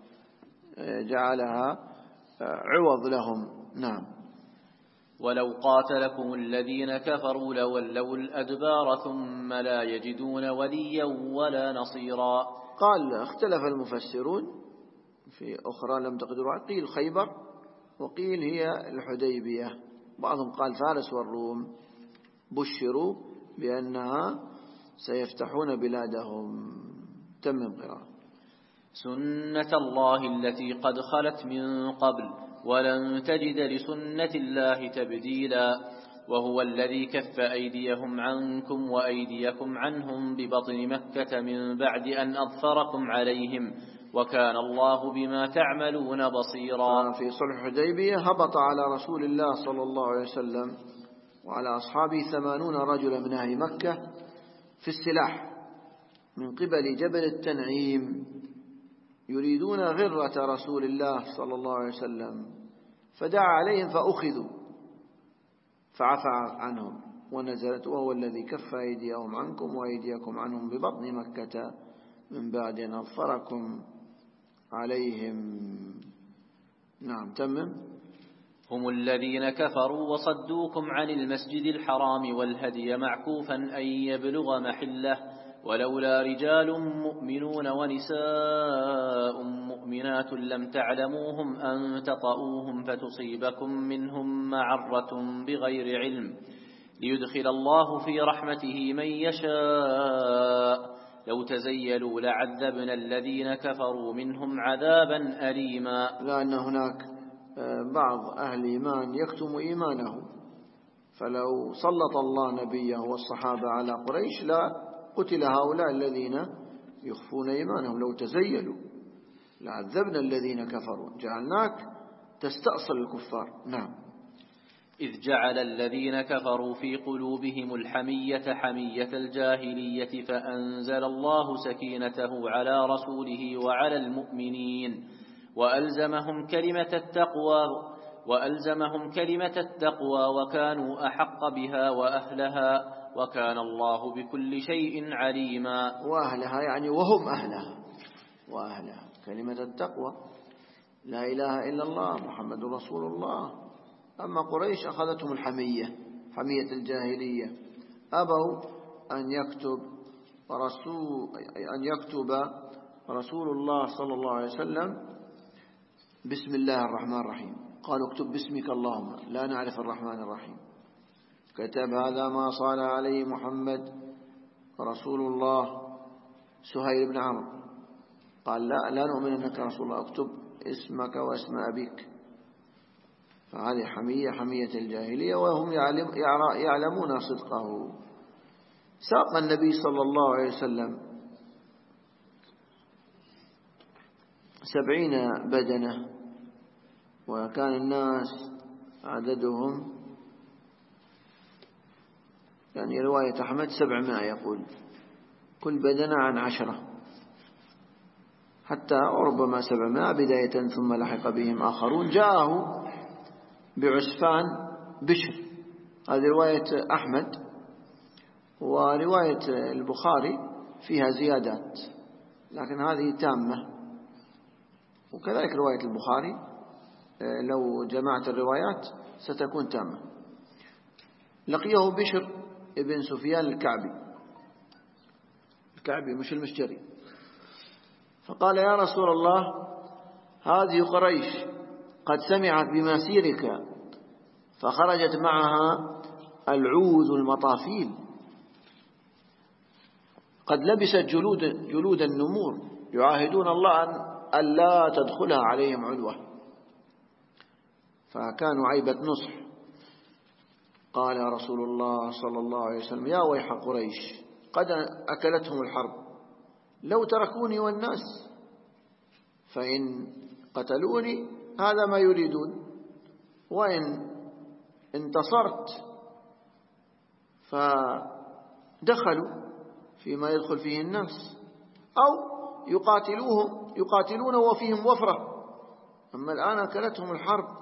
جعلها عوض لهم. نعم. ولو قاتلكم الذين كفروا لولوا الأدبار ثم لا يجدون وليا ولا نصيرا. قال اختلف المفسرون في أخرى لم تقدروا عليها، قيل خيبر وقيل هي الحديبية. بعضهم قال فارس والروم بشروا بأنها سيفتحون بلادهم. تمم قراءة. سنة الله التي قد خلت من قبل ولن تجد لسنة الله تبديلا. وهو الذي كف أيديهم عنكم وأيديكم عنهم ببطن مكة من بعد أن أظفركم عليهم وكان الله بما تعملون بصيرا. في صلح الحديبية هبط على رسول الله صلى الله عليه وسلم وعلى أصحابه 80 رجلا من أهل مكة في السلاح من قبل جبل التنعيم يريدون غرة رسول الله صلى الله عليه وسلم، فدعا عليهم فأخذوا فعفى عنهم ونزلت وهو الذي كف أيديهم عنكم وأيديكم عنهم ببطن مكة من بعد أن أظفركم عليهم. نعم. تمم. هم الذين كفروا وصدوكم عن المسجد الحرام والهدي معكوفا أن يبلغ محله ولولا رجال مؤمنون ونساء مؤمنات لم تعلموهم أن تطؤوهم فتصيبكم منهم معرة بغير علم ليدخل الله في رحمته من يشاء لو تزيلوا لعذبنا الذين كفروا منهم عذابا أليما. لأن هناك بعض أهل إيمان يكتم إيمانه، فلو سلط الله نبيه والصحابة على قريش لا قتل هؤلاء الذين يخفون إيمانهم. لو تزيلوا لعذبنا الذين كفروا، جعلناك تستأصل الكفار. نعم. إذ جعل الذين كفروا في قلوبهم الحمية حمية الجاهلية فأنزل الله سكينته على رسوله وعلى المؤمنين وألزمهم كلمة التقوى وكانوا أحق بها وأهلها وكان الله بكل شيء عليما. وأهلها يعني وهم وأهلها كلمة التقوى لا إله إلا الله محمد رسول الله. أما قريش أخذتهم الحمية حمية الجاهلية، أبوا أن يكتب رسول الله صلى الله عليه وسلم بسم الله الرحمن الرحيم، قالوا اكتب باسمك اللهم لا نعرف الرحمن الرحيم. كتب هذا ما صال عليه محمد رسول الله. سهيل بن عمرو قال لا نؤمن أنك رسول الله، اكتب اسمك واسم أبيك. فهذه حمية الجاهلية وهم يعلمون صدقه. ساق النبي صلى الله عليه وسلم 70 بدنة، وكان الناس عددهم يعني رواية أحمد 700 يقول، كل بدنة عن 10 حتى ربما 700 بداية، ثم لحق بهم آخرون. جاءه بعسفان بشر، هذه رواية أحمد، ورواية البخاري فيها زيادات لكن هذه تامة، وكذلك رواية البخاري لو جمعت الروايات ستكون تامة. لقيه بشر ابن سفيان الكعبي مش المشتري، فقال يا رسول الله هذه قريش قد سمعت بمسيرك فخرجت معها العوذ المطافيل قد لبست جلود النمور يعاهدون الله أن لا تدخلها عليهم عدوة، فكانوا عيبة نصح. قال رسول الله صلى الله عليه وسلم: يا ويح قريش، قد أكلتهم الحرب، لو تركوني والناس، فإن قتلوني هذا ما يريدون، وإن انتصرت فدخلوا فيما يدخل فيه الناس، أو يقاتلون وفيهم وفرة، أما الآن أكلتهم الحرب.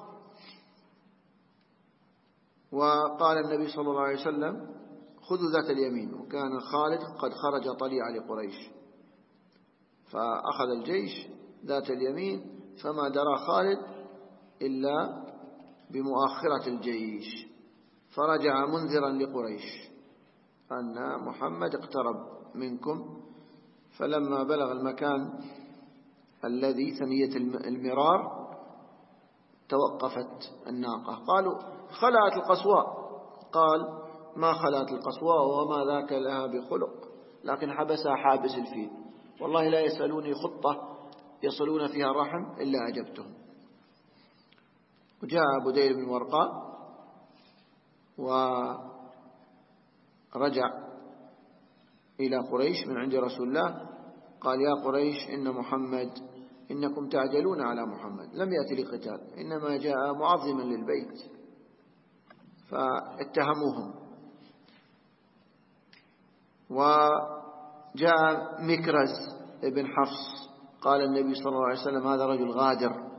وقال النبي صلى الله عليه وسلم: خذوا ذات اليمين. وكان خالد قد خرج طليعا لقريش، فأخذ الجيش ذات اليمين، فما درى خالد إلا بمؤخرة الجيش، فرجع منذرا لقريش أن محمد اقترب منكم. فلما بلغ المكان الذي ثنية المرار توقفت الناقة، قالوا: خلعت القصواء. قال: ما خلعت القصواء وما ذاك لها بخلق، لكن حبسها حابس الفيل، والله لا يسألوني خطة يصلون فيها الرحم إلا أجبتهم. وجاء بديل بن ورقاء ورجع إلى قريش من عند رسول الله، قال: يا قريش، إنكم تعجلون على محمد، لم يأتي لقتال، إنما جاء معظما للبيت. فاتهموهم. وجاء مكرز ابن حفص، قال النبي صلى الله عليه وسلم: هذا رجل غادر.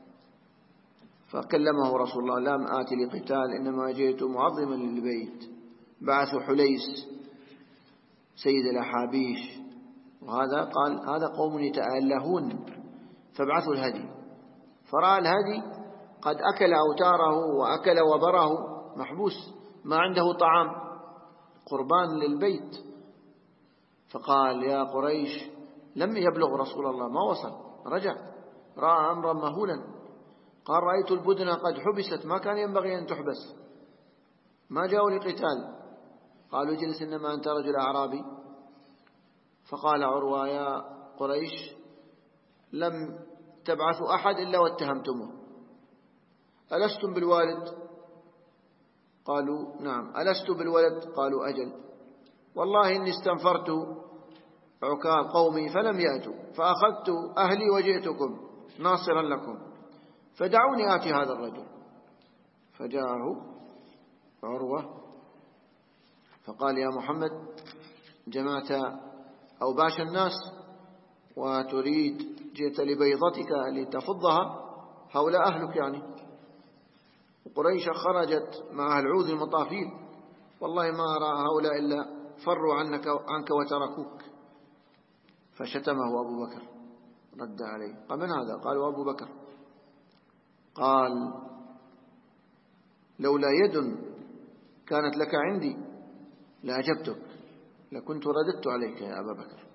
فكلمه رسول الله: لم آتي لقتال، إنما جئت معظما للبيت. بعثوا حليس سيد الأحابيش، وهذا قال: هذا قوم يتألهون، فابعثوا الهدي. فرأى الهدي قد أكل أوتاره وأكل وبره محبوس، ما عنده طعام، قربان للبيت. فقال: يا قريش، لم يبلغ رسول الله، ما وصل، رجع، رأى أمرا مهولا. قال: رأيت البدنة قد حبست، ما كان ينبغي أن تحبس، ما جاءوا لقتال. قالوا: اجلس، إنما أنت رجل أعرابي. فقال عروة: يا قريش، لم تبعثوا أحد إلا واتهمتموه. ألستم بالوالد؟ قالوا: نعم. ألست بالولد؟ قالوا: أجل. والله إني استنفرت عكاظ قومي فلم يأتوا، فأخذت أهلي وجئتكم ناصرا لكم، فدعوني آتي هذا الرجل. فجاءه عروة فقال: يا محمد، جمعت أوباش الناس وتريد، جئت لبيضتك لتفضها، هؤلاء أهلك يعني. وقريش خرجت مع العوذ المطافيل، والله ما رأى هؤلاء إلا فروا عنك وتركوك. فشتمه أبو بكر، رد عليه، قال: من هذا؟ قالوا: أبو بكر. قال: لولا يد كانت لك عندي لأجبتك، لكنت رددت عليك يا أبا بكر.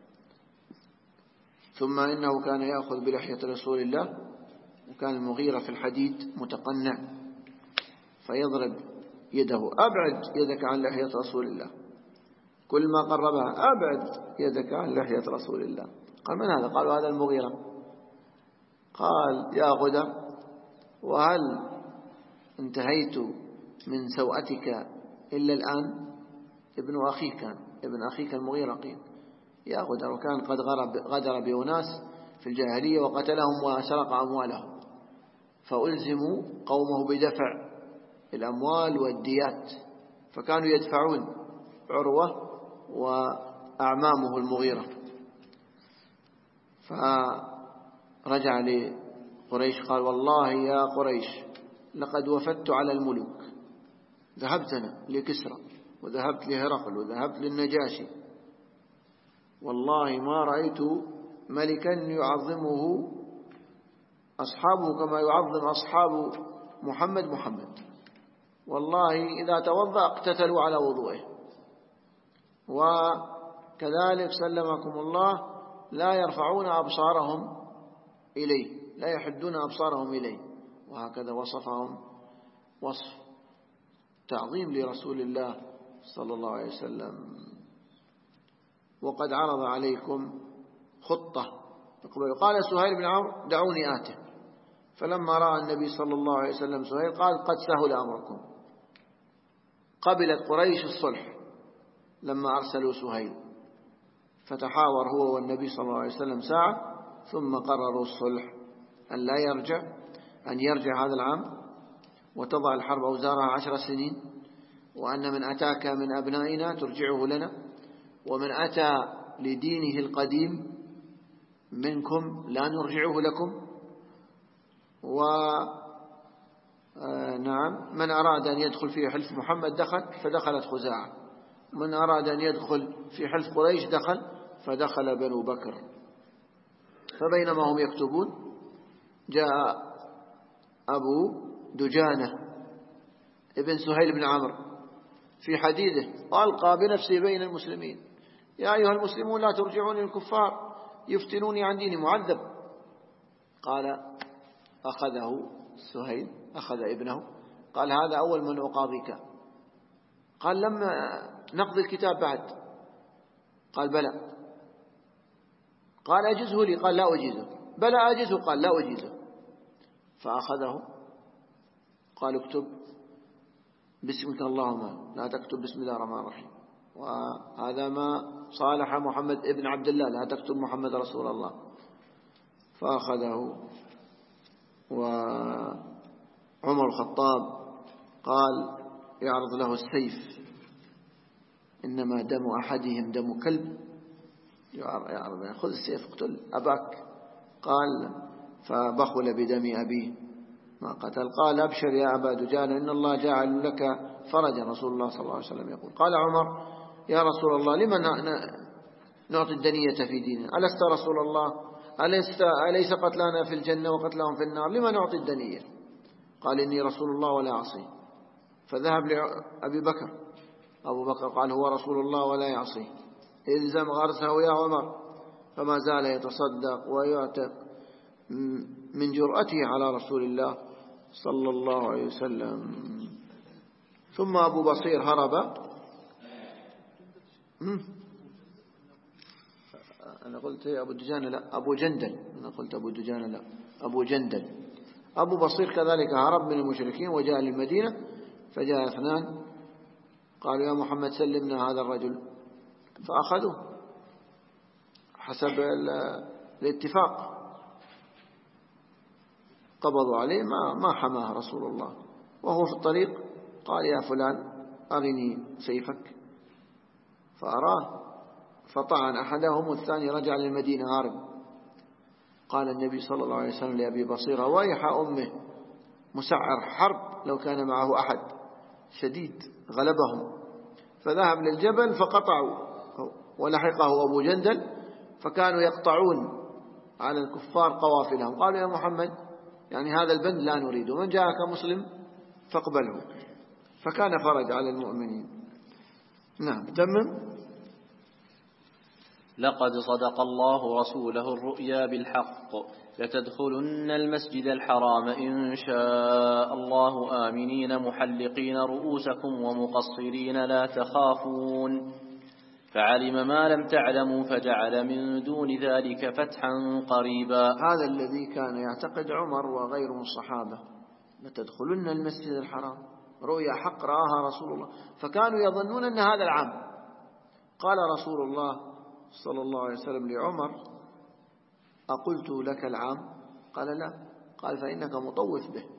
ثم إنه كان يأخذ بلحية رسول الله، وكان المغيرة في الحديد متقنع، فيضرب يده: أبعد يدك عن لحية رسول الله. كل ما قربها: أبعد يدك عن لحية رسول الله. قال: من هذا؟ قالوا: هذا المغيرة. قال: يا غدر، وهل انتهيت من سوءتك إلا الآن؟ ابن أخيك كان، ابن أخيك المغيرة قيل. يا غدر، وكان قد غدر بأناس في الجاهلية وقتلهم وسرق أموالهم، فألزموا قومه بدفع الأموال والديات، فكانوا يدفعون عروة وأعمامه المغيرة. فرجع لقريش قال: والله يا قريش، لقد وفدت على الملوك، ذهبت أنا لكسرى، وذهبت لهرقل، وذهبت للنجاشي، والله ما رأيت ملكا يعظمه أصحابه كما يعظم أصحاب محمد. والله إذا توضأ اقتتلوا على وضوئه، وكذلك سلمكم الله لا يرفعون أبصارهم إليه، لا يحدون أبصارهم إليه. وهكذا وصفهم وصف تعظيم لرسول الله صلى الله عليه وسلم. وقد عرض عليكم خطة. قال سهيل بن عمرو دعوني آته، فلما رأى النبي صلى الله عليه وسلم سهيل قال قد سهل أمركم. قبلت قريش الصلح لما أرسلوا سهيل، فتحاور هو والنبي صلى الله عليه وسلم ساعة ثم قرروا الصلح، أن لا يرجع، أن يرجع هذا العام وتضع الحرب أوزارها 10 سنين، وأن من أتاك من أبنائنا ترجعه لنا، ومن أتى لدينه القديم منكم لا نرجعه لكم. ونعم من أراد أن يدخل في حلف محمد دخل، فدخلت خزاعة. من أراد أن يدخل في حلف قريش دخل، فدخل بنو بكر. فبينما هم يكتبون جاء أبو دجانة ابن سهيل بن عمرو في حديده وألقى بنفسه بين المسلمين: يا أيها المسلمون لا ترجعوني الكفار يفتنوني عن ديني معذب. قال أخذه سهيل، أخذ ابنه، قال هذا أول من أقاضيك. قال لما نقضي الكتاب بعد؟ قال بلى. قال أجزه لي؟ قال لا أجيزه. بلى أجزه؟ قال لا أجيزه. فأخذه قال اكتب باسمك اللهم، لا تكتب بسم الله الرحمن الرحيم، وهذا ما صالح محمد ابن عبد الله، لا تكتب محمد رسول الله. فأخذه. وعمر الخطاب قال يعرض له السيف: إنما دم أحدهم دم كلب، يعرض خذ السيف اقتل أباك. قال فبخل بدم أبيه ما قتل. قال أبشر يا أبا دجانة إن الله جعل لك فرجا. رسول الله صلى الله عليه وسلم يقول. قال عمر: يا رسول الله لمن نعطي الدنية في ديننا؟ ألست رسول الله؟ أليس قتلانا في الجنة وقتلهم في النار؟ لمن نعطي الدنية؟ قال إني رسول الله ولا أعصي. فذهب لأبي بكر. أبو بكر قال هو رسول الله ولا يعصي، إلزم غرسه يا عمر. فما زال يتصدق ويعتق من جرأته على رسول الله صلى الله عليه وسلم. ثم أبو بصير هرب. أنا قلت أبو دجانة لا، أبو جندل. أنا قلت أبو دجانة لا، أبو جندل. أبو بصير كذلك هرب من المشركين وجاء للمدينة، فجاء 2 قالوا يا محمد سلمنا هذا الرجل، فأخذوه حسب الاتفاق، قبضوا عليه، ما حماه رسول الله. وهو في الطريق قال يا فلان أرني سيفك، فأراه، فطعن أحدهم والثاني رجع للمدينة هارب. قال النبي صلى الله عليه وسلم لأبي بصير: ويح أمه، مسعر حرب لو كان معه أحد شديد غلبهم. فذهب للجبل فقطعوا، ولحقه أبو جندل، فكانوا يقطعون على الكفار قوافلهم. قالوا يا محمد يعني هذا البند لا نريده، من جاءك مسلم فاقبله. فكان فرج على المؤمنين. نعم تمم. لقد صدق الله رسوله الرؤيا بالحق لتدخلن المسجد الحرام إن شاء الله آمنين محلقين رؤوسكم ومقصرين لا تخافون فعلم ما لم تعلموا فجعل من دون ذلك فتحا قريبا. هذا الذي كان يعتقد عمر وغيره من الصحابة: لتدخلن المسجد الحرام، رؤيا حق رآها رسول الله، فكانوا يظنون أن هذا العام. قال رسول الله صلى الله عليه وسلم لعمر: أقلت لك العام؟ قال لا. قال فإنك مطوف به.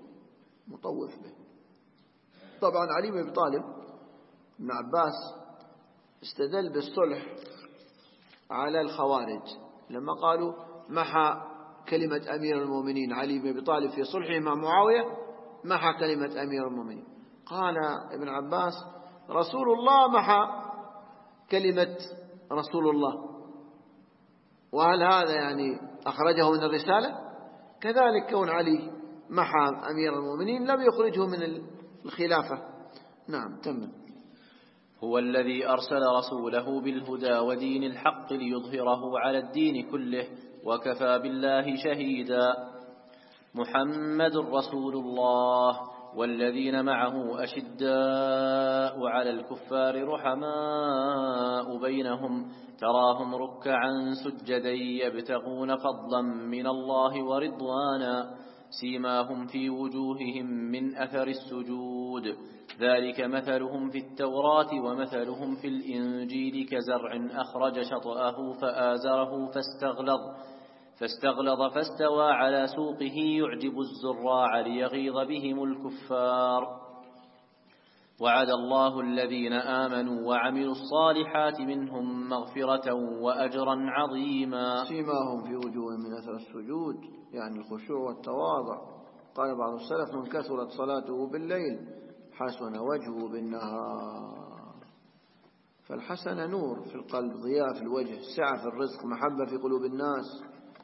طبعا علي بن أبي طالب ابن عباس استدل بالصلح على الخوارج لما قالوا محى كلمة أمير المؤمنين علي بن أبي طالب في صلحه مع معاوية، محى كلمة أمير المؤمنين. قال ابن عباس: رسول الله محى كلمة رسول الله، وهل هذا يعني أخرجه من الرسالة؟ كذلك كون علي محى أمير المؤمنين لم يخرجه من الخلافة. نعم تمام. هو الذي أرسل رسوله بالهدى ودين الحق ليظهره على الدين كله وكفى بالله شهيدا. محمد رسول الله والذين معه أشداء على الكفار رحماء بينهم تراهم ركعا سجدا يبتغون فضلا من الله ورضوانا سيماهم في وجوههم من أثر السجود ذلك مثلهم في التوراة ومثلهم في الإنجيل كزرع أخرج شطأه فآزره فاستغلظ فاستوى على سوقه يعجب الزراع ليغيظ بهم الكفار وعد الله الذين آمنوا وعملوا الصالحات منهم مغفرة وأجرا عظيما. سيماهم في وجوههم من أثر السجود يعني الخشوع والتواضع. قال بعض السلف من كثرت صلاته بالليل حسن وجهه بالنهار. فالحسن نور في القلب، ضياء في الوجه، سعة في الرزق، محبة في قلوب الناس.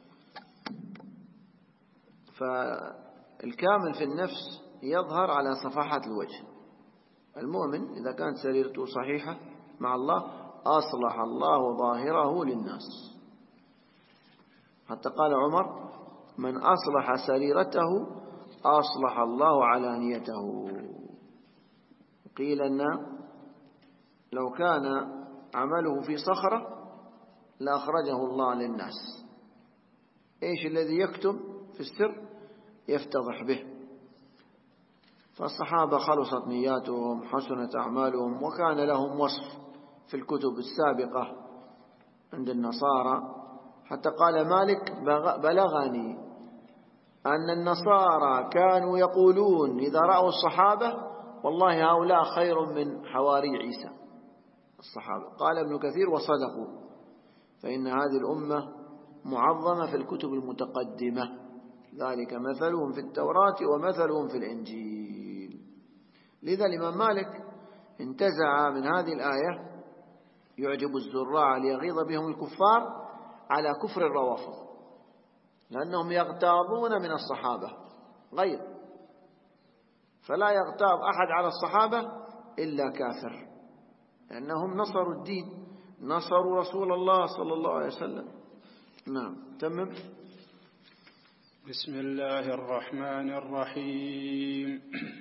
فالكامل في النفس يظهر على صفحة الوجه. المؤمن إذا كانت سريرته صحيحة مع الله أصلح الله ظاهره للناس. حتى قال عمر من أصلح سريرته أصلح الله علانيته. قيل أن لو كان عمله في صخرة لأخرجه الله للناس. إيش الذي يكتم في السر يفتضح به. فالصحابة خلصت نياتهم، حسنت أعمالهم، وكان لهم وصف في الكتب السابقة عند النصارى. حتى قال مالك بلغني أن النصارى كانوا يقولون إذا رأوا الصحابة والله هؤلاء خير من حواري عيسى الصحابة. قال ابن كثير وصدقوا، فإن هذه الأمة معظمة في الكتب المتقدمة، ذلك مثلهم في التوراة ومثلهم في الإنجيل. لذا الإمام مالك انتزع من هذه الآية يعجب الزراع ليغيظ بهم الكفار على كفر الروافض، لأنهم يغتاظون من الصحابة غير، فلا يغتاظ أحد على الصحابة إلا كافر، لأنهم نصروا الدين، نصروا رسول الله صلى الله عليه وسلم. نعم تمم. بسم الله الرحمن الرحيم.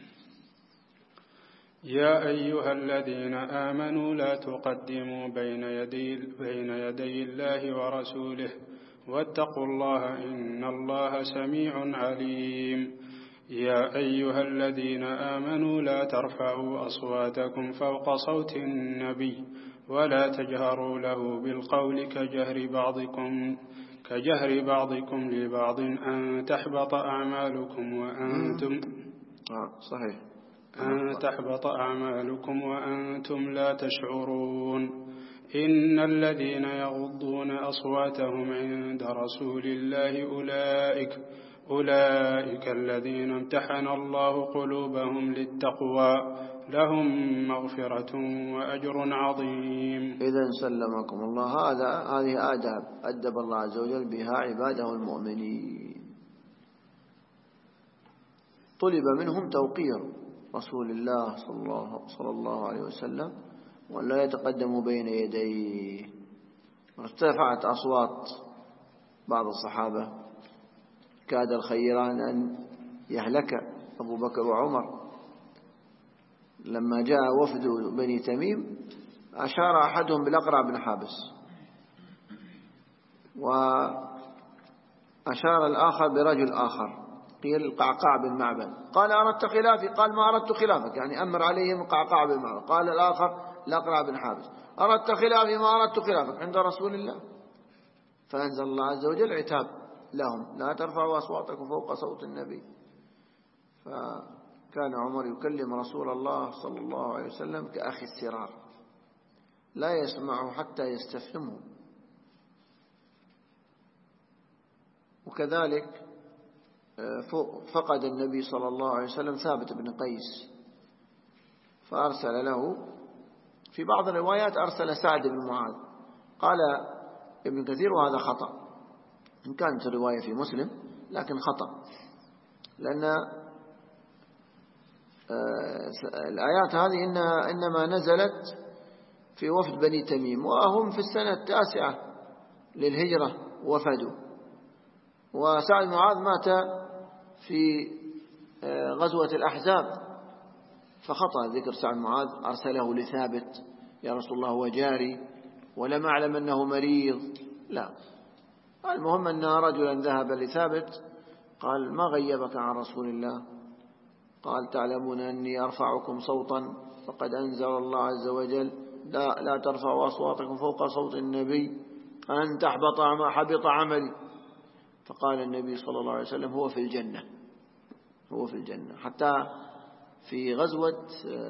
يا أيها الذين آمنوا لا تقدموا بين يدي الله ورسوله واتقوا الله إن الله سميع عليم. يا أيها الذين آمنوا لا ترفعوا أصواتكم فوق صوت النبي ولا تجهروا له بالقول كجهر بعضكم لبعض أن تحبط أعمالكم وأنتم لا تشعرون. إن الذين يغضون أصواتهم عند رسول الله أولئك الذين امتحن الله قلوبهم للتقوى لهم مغفرة وأجر عظيم. إذن سلمكم الله. هذه آداب أدب الله عز وجل بها عباده المؤمنين. طلب منهم توقير رسول الله صلى الله عليه وسلم ولا يتقدموا بين يديه. ارتفعت أصوات بعض الصحابة، كاد الخيران أن يهلك أبو بكر وعمر لما جاء وفد بني تميم. أشار أحدهم بالأقرع بن حابس، وأشار الآخر برجل آخر قيل القعقاع بن معبد. قال أردت خلافي؟ قال ما أردت خلافك، يعني أمر عليهم القعقاع بن معبد. قال الآخر الأقرع بن حابس أردت خلافي؟ ما أردت خلافك عند رسول الله. فأنزل الله عز وجل عتاب لهم لا ترفعوا أصواتكم فوق صوت النبي. فكان عمر يكلم رسول الله صلى الله عليه وسلم كأخي السرار، لا يسمعه حتى يستفهمه. وكذلك فقد النبي صلى الله عليه وسلم ثابت بن قيس فأرسل له، في بعض الروايات أرسل سعد بن معاذ. قال ابن كثير وهذا خطأ، إن كانت الرواية في مسلم لكن خطأ، لأن الآيات هذه إنما نزلت في وفد بني تميم، وهم في السنة 9 للهجرة وفدوا، وسعد بن معاذ مات في غزوة الأحزاب، فخطأ ذكر سعد معاذ، أرسله لثابت: يا رسول الله هو جاري ولم أعلم أنه مريض. لا، المهم أن رجلا ذهب لثابت قال: ما غيبك عن رسول الله؟ قال: تعلمون أني أرفعكم صوتا، فقد أنزل الله عز وجل: لا ترفعوا أصواتكم فوق صوت النبي أن حبط عملي. فقال النبي صلى الله عليه وسلم: هو في الجنة، هو في الجنة. حتى في غزوة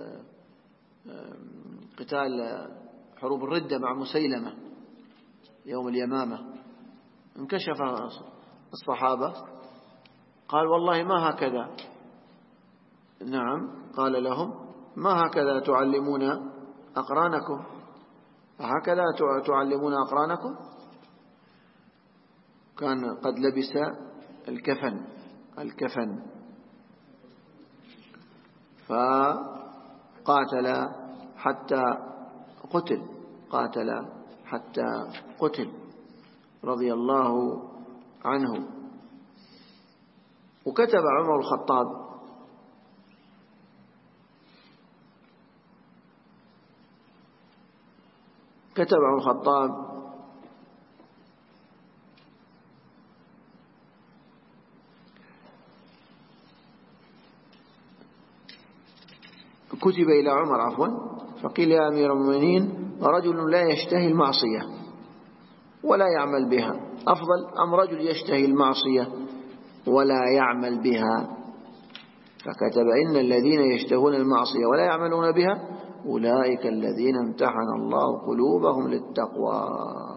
قتال حروب الردة مع مسيلمة يوم اليمامة، انكشف الصحابة، قال: والله ما هكذا. نعم، قال لهم: ما هكذا تعلمون أقرانكم؟ هكذا تعلمون أقرانكم؟ كان قد لبس الكفن فقاتل حتى قتل رضي الله عنه. وكتب عمر الخطاب كتب إلى عمر فقيل: يا أمير المؤمنين، رجل لا يشتهي المعصية ولا يعمل بها أفضل أم رجل يشتهي المعصية ولا يعمل بها؟ فكتب: إن الذين يشتهون المعصية ولا يعملون بها أولئك الذين امتحن الله قلوبهم للتقوى.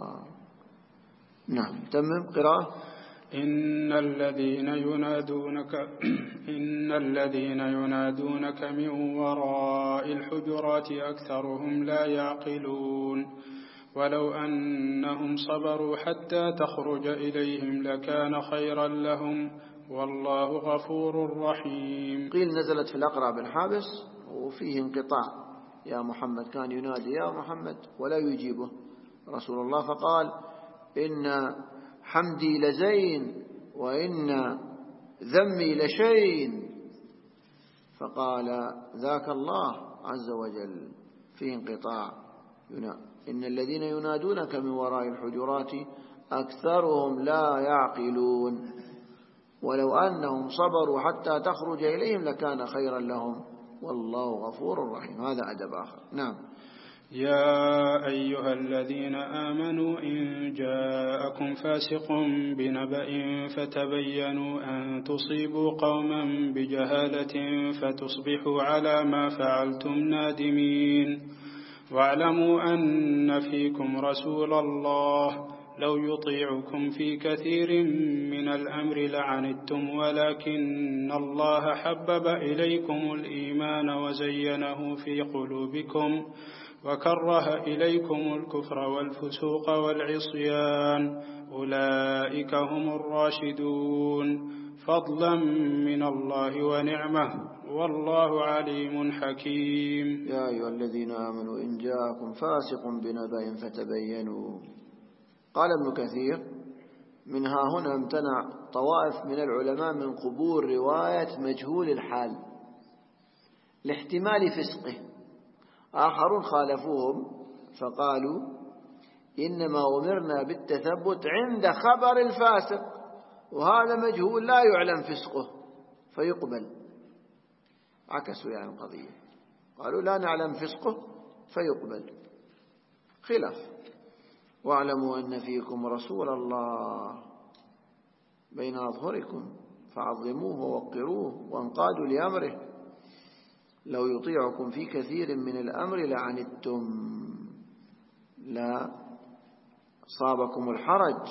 نعم، تمم قراءة. إن الذين ينادونك من وراء الحجرات أكثرهم لا يعقلون ولو أنهم صبروا حتى تخرج إليهم لكان خيرا لهم والله غفور رحيم. قيل نزلت في الأقرع بن حابس وفيه انقطاع: يا محمد، كان ينادي يا محمد ولا يجيبه رسول الله، فقال: إن حمدي لزين وإن ذمي لشين، فقال: ذاك الله عز وجل. فيه انقطاع. إن الذين ينادونك من وراء الحجرات أكثرهم لا يعقلون ولو أنهم صبروا حتى تخرج إليهم لكان خيرا لهم والله غفور رحيم. هذا أدب آخر. نعم. يا أيها الذين آمنوا إن جاءكم فاسق بنبأ فتبينوا أن تصيبوا قوما بجهالة فتصبحوا على ما فعلتم نادمين واعلموا أن فيكم رسول الله لو يطيعكم في كثير من الأمر لعنتم ولكن الله حبب إليكم الإيمان وزينه في قلوبكم وكره إليكم الكفر والفسوق والعصيان أولئك هم الراشدون فضلا من الله ونعمه والله عليم حكيم. يا أيها الذين آمنوا إن جاءكم فاسق بنبأ فتبينوا. قال ابن كثير: منها هنا امتنع طوائف من العلماء من قبول رواية مجهول الحال لاحتمال فسقه. آخرون خالفوهم فقالوا: إنما أمرنا بالتثبت عند خبر الفاسق وهذا مجهول لا يعلم فسقه فيقبل. عكسوا يعني القضية، قالوا لا نعلم فسقه فيقبل. خلاف. واعلموا أن فيكم رسول الله بين أظهركم فعظموه ووقروه وانقادوا لأمره لو يطيعكم في كثير من الأمر لعنتم لا صابكم الحرج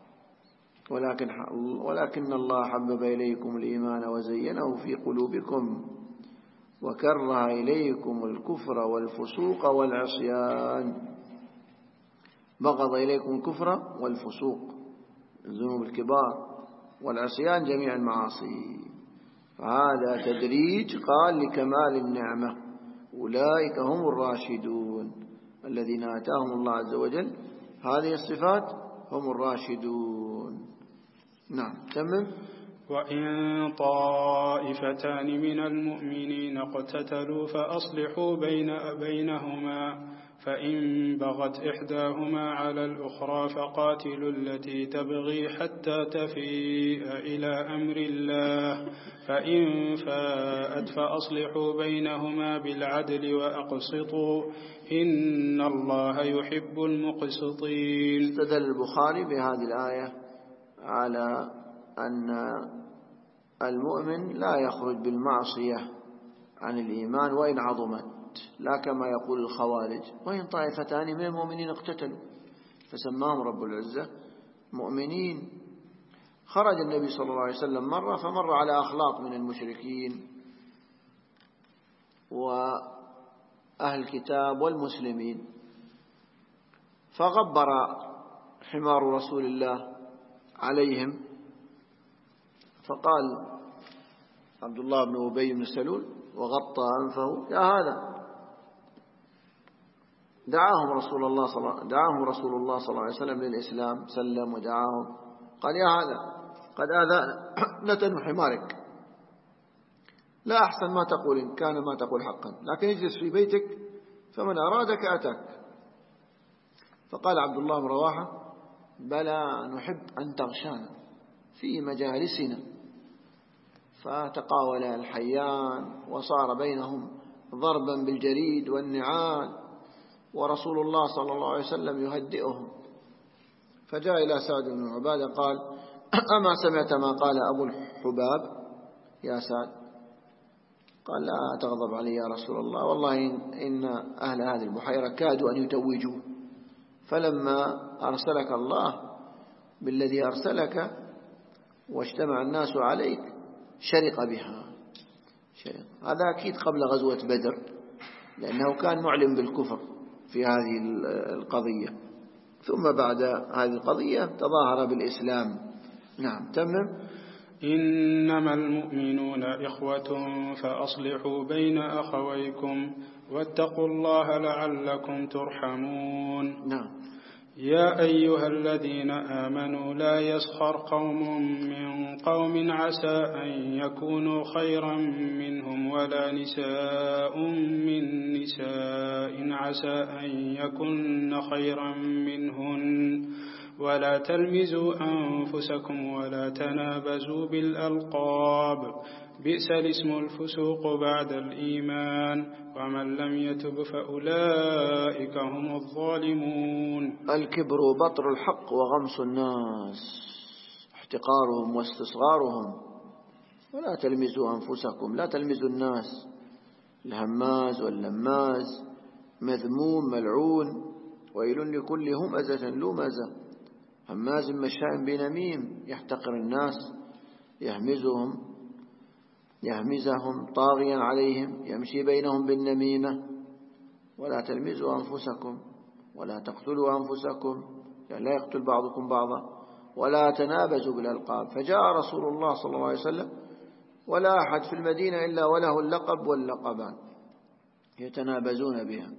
ولكن الله حبب إليكم الإيمان وزينه في قلوبكم وكره إليكم الكفر والفسوق والعصيان. بغض إليكم الكفر والفسوق الذنوب الكبار والعصيان جميع المعاصي. فهذا تدريج قال لكمال النعمة. أولئك هم الراشدون الذين آتاهم الله عز وجل هذه الصفات هم الراشدون. نعم، تمام. وإن طائفتان من المؤمنين اقتتلوا فأصلحوا بينهما فإن بغت إحداهما على الأخرى فقاتلوا التي تبغي حتى تفيء إلى أمر الله فإن فاءت فأصلحوا بينهما بالعدل وأقسطوا إن الله يحب المقسطين. استدل البخاري بهذه الآية على أن المؤمن لا يخرج بالمعصية عن الإيمان وإن عظمت، لا كما يقول الخوارج وإن طائفتان من المؤمنين اقتتلوا، فسماهم رب العزة مؤمنين. خرج النبي صلى الله عليه وسلم مرة فمر على أخلاط من المشركين وأهل الكتاب والمسلمين، فغبر حمار رسول الله عليهم، فقال عبد الله بن أبي بن سلول وغطى أنفه: يا هذا. دعاهم رسول الله صلى الله عليه وسلم للإسلام، سلم ودعاهم، قال: يا هذا قد آذانا نتن حمارك، لا أحسن ما تقول إن كان ما تقول حقا، لكن اجلس في بيتك فمن أرادك أتاك. فقال عبد الله بن رواحة: بلى، نحب أن تغشانا في مجالسنا. فتقاول الحيان وصار بينهم ضربا بالجريد والنعال، ورسول الله صلى الله عليه وسلم يهدئهم. فجاء إلى سعد بن عبادة قال: أما سمعت ما قال أبو الحباب يا سعد؟ قال: لا تغضب علي يا رسول الله، والله إن أهل هذه البحيرة كادوا أن يتوجوا، فلما أرسلك الله بالذي أرسلك واجتمع الناس عليك شرق بها. هذا أكيد قبل غزوة بدر، لأنه كان معلم بالكفر في هذه القضية، ثم بعد هذه القضية تظاهر بالإسلام. نعم، تمم. إنما المؤمنون إخوة فأصلحوا بين أخويكم واتقوا الله لعلكم ترحمون. نعم. يا أيها الذين آمنوا لا يسخر قوم من قوم عسى أن يكونوا خيرا منهم ولا نساء من نساء عسى أن يكن خيرا منهن ولا تلمزوا أنفسكم ولا تنابزوا بالألقاب بئس الاسم الفسوق بعد الإيمان ومن لم يتب فأولئك هم الظالمون. الكبر بطر الحق وغمس الناس، احتقارهم واستصغارهم. ولا تلمزوا أنفسكم، لا تلمزوا الناس. الهماز واللماز مذموم ملعون، ويل لكل همزة لمزة هماز مشاء بنميم، يحتقر الناس، يهمزهم طاغيا عليهم، يمشي بينهم بالنميمة. ولا تلمزوا أنفسكم ولا تقتلوا أنفسكم، يعني لا يقتل بعضكم بعضا. ولا تنابزوا بالألقاب. فجاء رسول الله صلى الله عليه وسلم ولا أحد في المدينة إلا وله اللقب واللقبان يتنابزون بها.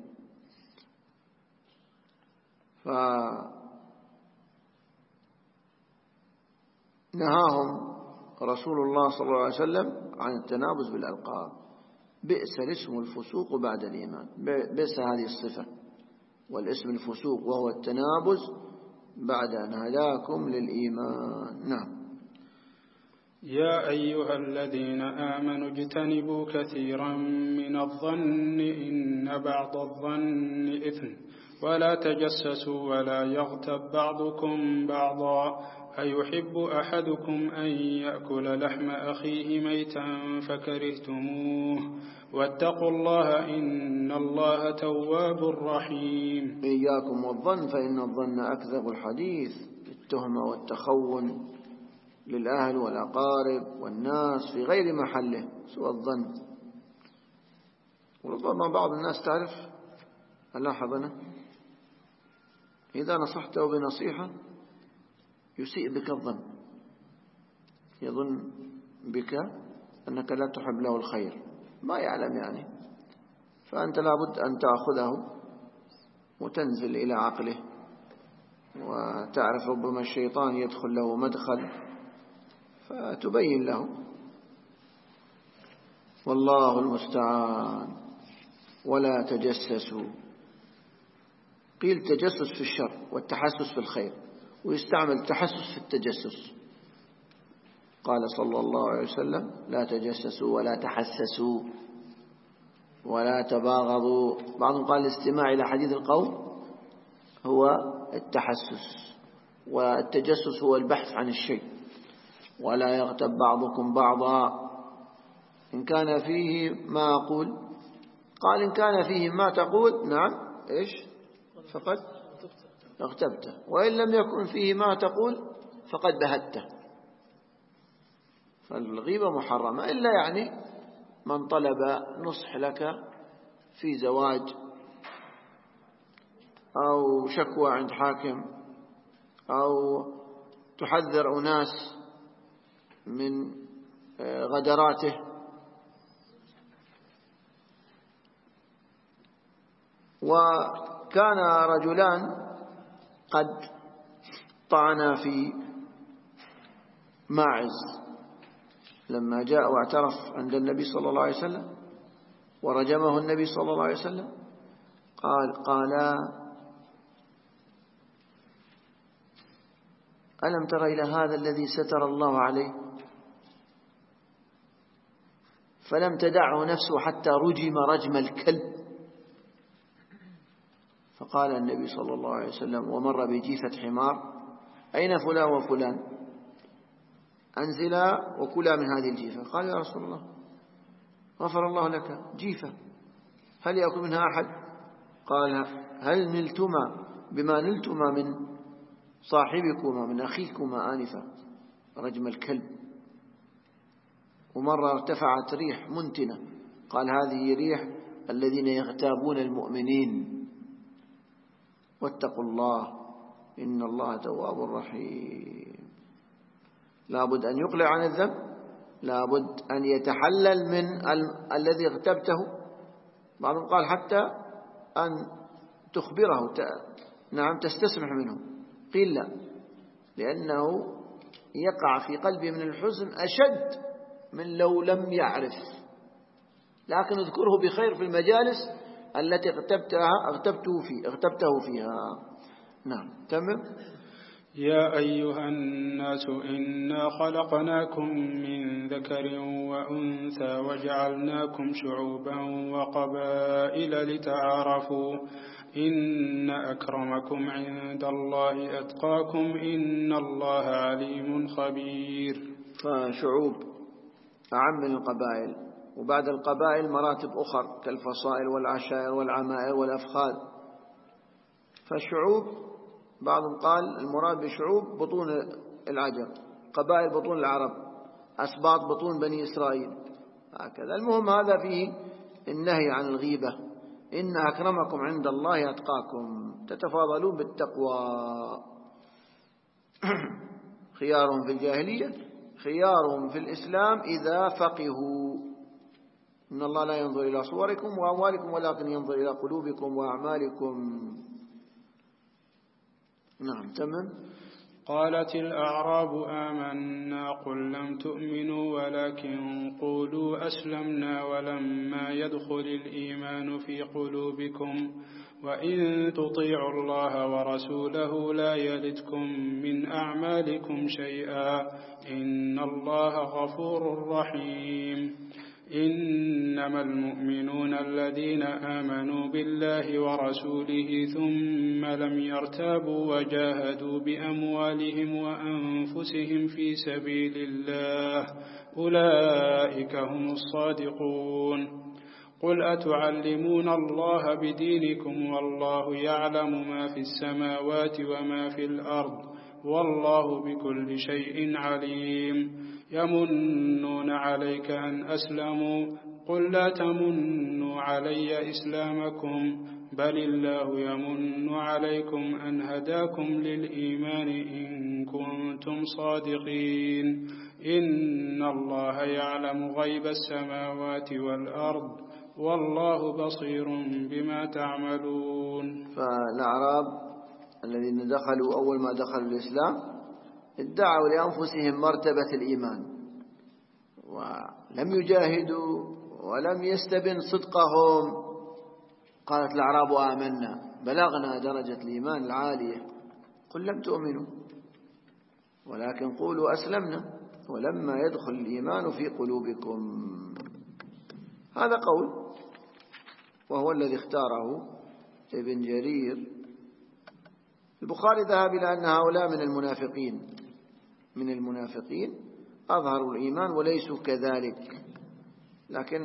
فنهاهم رسول الله صلى الله عليه وسلم عن التنابز بالألقاب. بئس الاسم الفسوق بعد الإيمان، بئس هذه الصفة، والاسم الفسوق وهو التنابز بعد أن هداكم للإيمان. نعم. يا أيها الذين آمنوا اجتنبوا كثيرا من الظن إن بعض الظن إثم ولا تجسسوا ولا يغتب بعضكم بعضا أيحب أحدكم أن يأكل لحم أخيه ميتا فكرهتموه واتقوا الله إن الله تواب رحيم. إياكم والظن فإن الظن أكذب الحديث، التهمة والتخون للأهل والأقارب والناس في غير محله سوى الظن. وربما بعض الناس تعرف، ألاحظنا إذا نصحته بنصيحة يسيء بك الظن، يظن بك أنك لا تحب له الخير، ما يعلم يعني. فأنت لابد أن تأخذه وتنزل إلى عقله، وتعرف ربما الشيطان يدخل له مدخل فتبين له. والله المستعان. ولا تجسسوا. قيل تجسس في الشر والتحسس في الخير، ويستعمل التحسس في التجسس. قال صلى الله عليه وسلم: لا تجسسوا ولا تحسسوا ولا تباغضوا. بعضهم قال الاستماع إلى حديث القوم هو التحسس، والتجسس هو البحث عن الشيء. ولا يغتب بعضكم بعضا إن كان فيه ما أقول. قال إن كان فيه ما تقول، نعم، إيش؟ فقد اغتبته. وإن لم يكن فيه ما تقول فقد بهته. فالغيبة محرمة، إلا يعني من طلب نصح لك في زواج أو شكوى عند حاكم أو تحذر أناس من غدراته. وكان رجلان قد طعنا في ماعز لما جاء واعترف عند النبي صلى الله عليه وسلم، ورجمه النبي صلى الله عليه وسلم. قال ألم تر إلى هذا الذي ستر الله عليه فلم تدعه نفسه حتى رجم رجم الكلب. فقال النبي صلى الله عليه وسلم ومر بجيفة حمار: أين فلان وفلان؟ أنزلا وكلا من هذه الجيفة. قال: يا رسول الله غفر الله لك، جيفة هل يأكل منها أحد؟ قال: هل نلتما بما نلتما من صاحبكما من أخيكما آنفا رجم الكلب؟ ومرة ارتفعت ريح منتنة، قال: هذه ريح الذين يغتابون المؤمنين، واتقوا الله إن الله تواب رحيم. لابد أن يقلع عن الذنب، لابد أن يتحلل من الذي اغتبته. بعضهم قال حتى أن تخبره، نعم، تستسمح منه. قيل لا، لأنه يقع في قلبه من الحزن أشد من لو لم يعرف. لكن اذكره بخير في المجالس التي اغتبته فيها. نعم، تمام. يا أيها الناس إنا خلقناكم من ذكر وأنثى وجعلناكم شعوبا وقبائل لتعارفوا إن أكرمكم عند الله أتقاكم إن الله عليم خبير. فشعوب أعم من القبائل، وبعد القبائل مراتب أخرى كالفصائل والعشائر والعمائر والأفخاذ. فالشعوب بعضهم قال المراد بشعوب بطون العجم، قبائل بطون العرب، أسباط بطون بني إسرائيل، هكذا. المهم هذا فيه النهي عن الغيبة. إن أكرمكم عند الله أتقاكم، تتفاضلون بالتقوى. خيارهم في الجاهلية خيارهم في الإسلام إذا فقهوا. إن الله لا ينظر إلى صوركم وأموالكم ولكن ينظر إلى قلوبكم وأعمالكم. نعم، تمام. قالت الأعراب آمنا قل لم تؤمنوا ولكن قولوا أسلمنا ولما يدخل الإيمان في قلوبكم وإن تطيعوا الله ورسوله لا يلدكم من أعمالكم شيئا إن الله غفور رحيم. إنما المؤمنون الذين آمنوا بالله ورسوله ثم لم يرتابوا وجاهدوا بأموالهم وأنفسهم في سبيل الله أولئك هم الصادقون. قل أتعلمون الله بدينكم والله يعلم ما في السماوات وما في الأرض والله بكل شيء عليم. يمنون عليك أن أسلموا قل لا تمنوا علي إسلامكم بل الله يمن عليكم أن هداكم للإيمان إن كنتم صادقين. إن الله يعلم غيب السماوات والأرض والله بصير بما تعملون. فالأعراب الذين دخلوا أول ما دخلوا الإسلام ادعوا لأنفسهم مرتبة الإيمان ولم يجاهدوا ولم يستبن صدقهم. قالت الأعراب آمنا، بلغنا درجة الإيمان العالية. قل لم تؤمنوا ولكن قولوا أسلمنا ولما يدخل الإيمان في قلوبكم. هذا قول وهو الذي اختاره ابن جرير. البخاري ذهب إلى أن هؤلاء من المنافقين أظهروا الإيمان وليسوا كذلك، لكن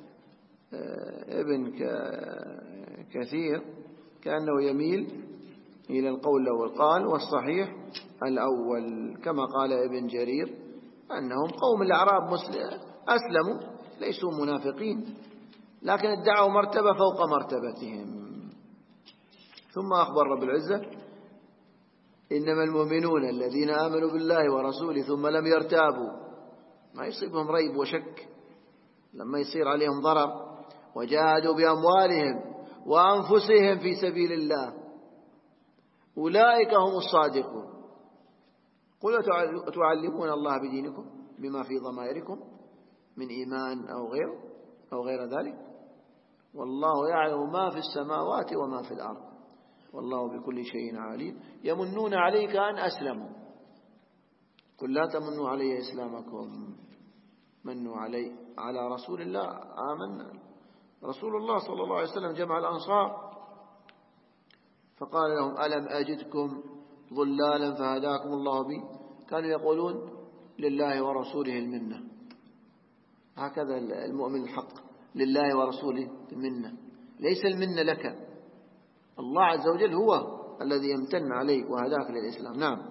ابن كثير كأنه يميل إلى القول الأول. قال والصحيح الأول كما قال ابن جرير أنهم قوم الأعراب أسلموا ليسوا منافقين، لكن ادعوا مرتبة فوق مرتبتهم. ثم أخبر رب العزة إنما المؤمنون الذين آمنوا بالله ورسوله ثم لم يرتابوا، ما يصيبهم ريب وشك لما يصير عليهم ضرر، وجاهدوا بأموالهم وأنفسهم في سبيل الله أولئك هم الصادقون. قل تعلمون الله بدينكم بما في ضمائركم من إيمان أو غير ذلك، والله يعلم ما في السماوات وما في الأرض والله بكل شيء عليم. يمنون عليك أن أسلموا، قل لا تمنوا علي إسلامكم، منوا على رسول الله آمنا. رسول الله صلى الله عليه وسلم جمع الأنصار فقال لهم ألم أجدكم ضلالا فهداكم الله بي، كانوا يقولون لله ورسوله المنة. هكذا المؤمن الحق لله ورسوله المنة، ليس المنة لك، الله عز وجل هو الذي يمتن عليك وهداك للإسلام. نعم.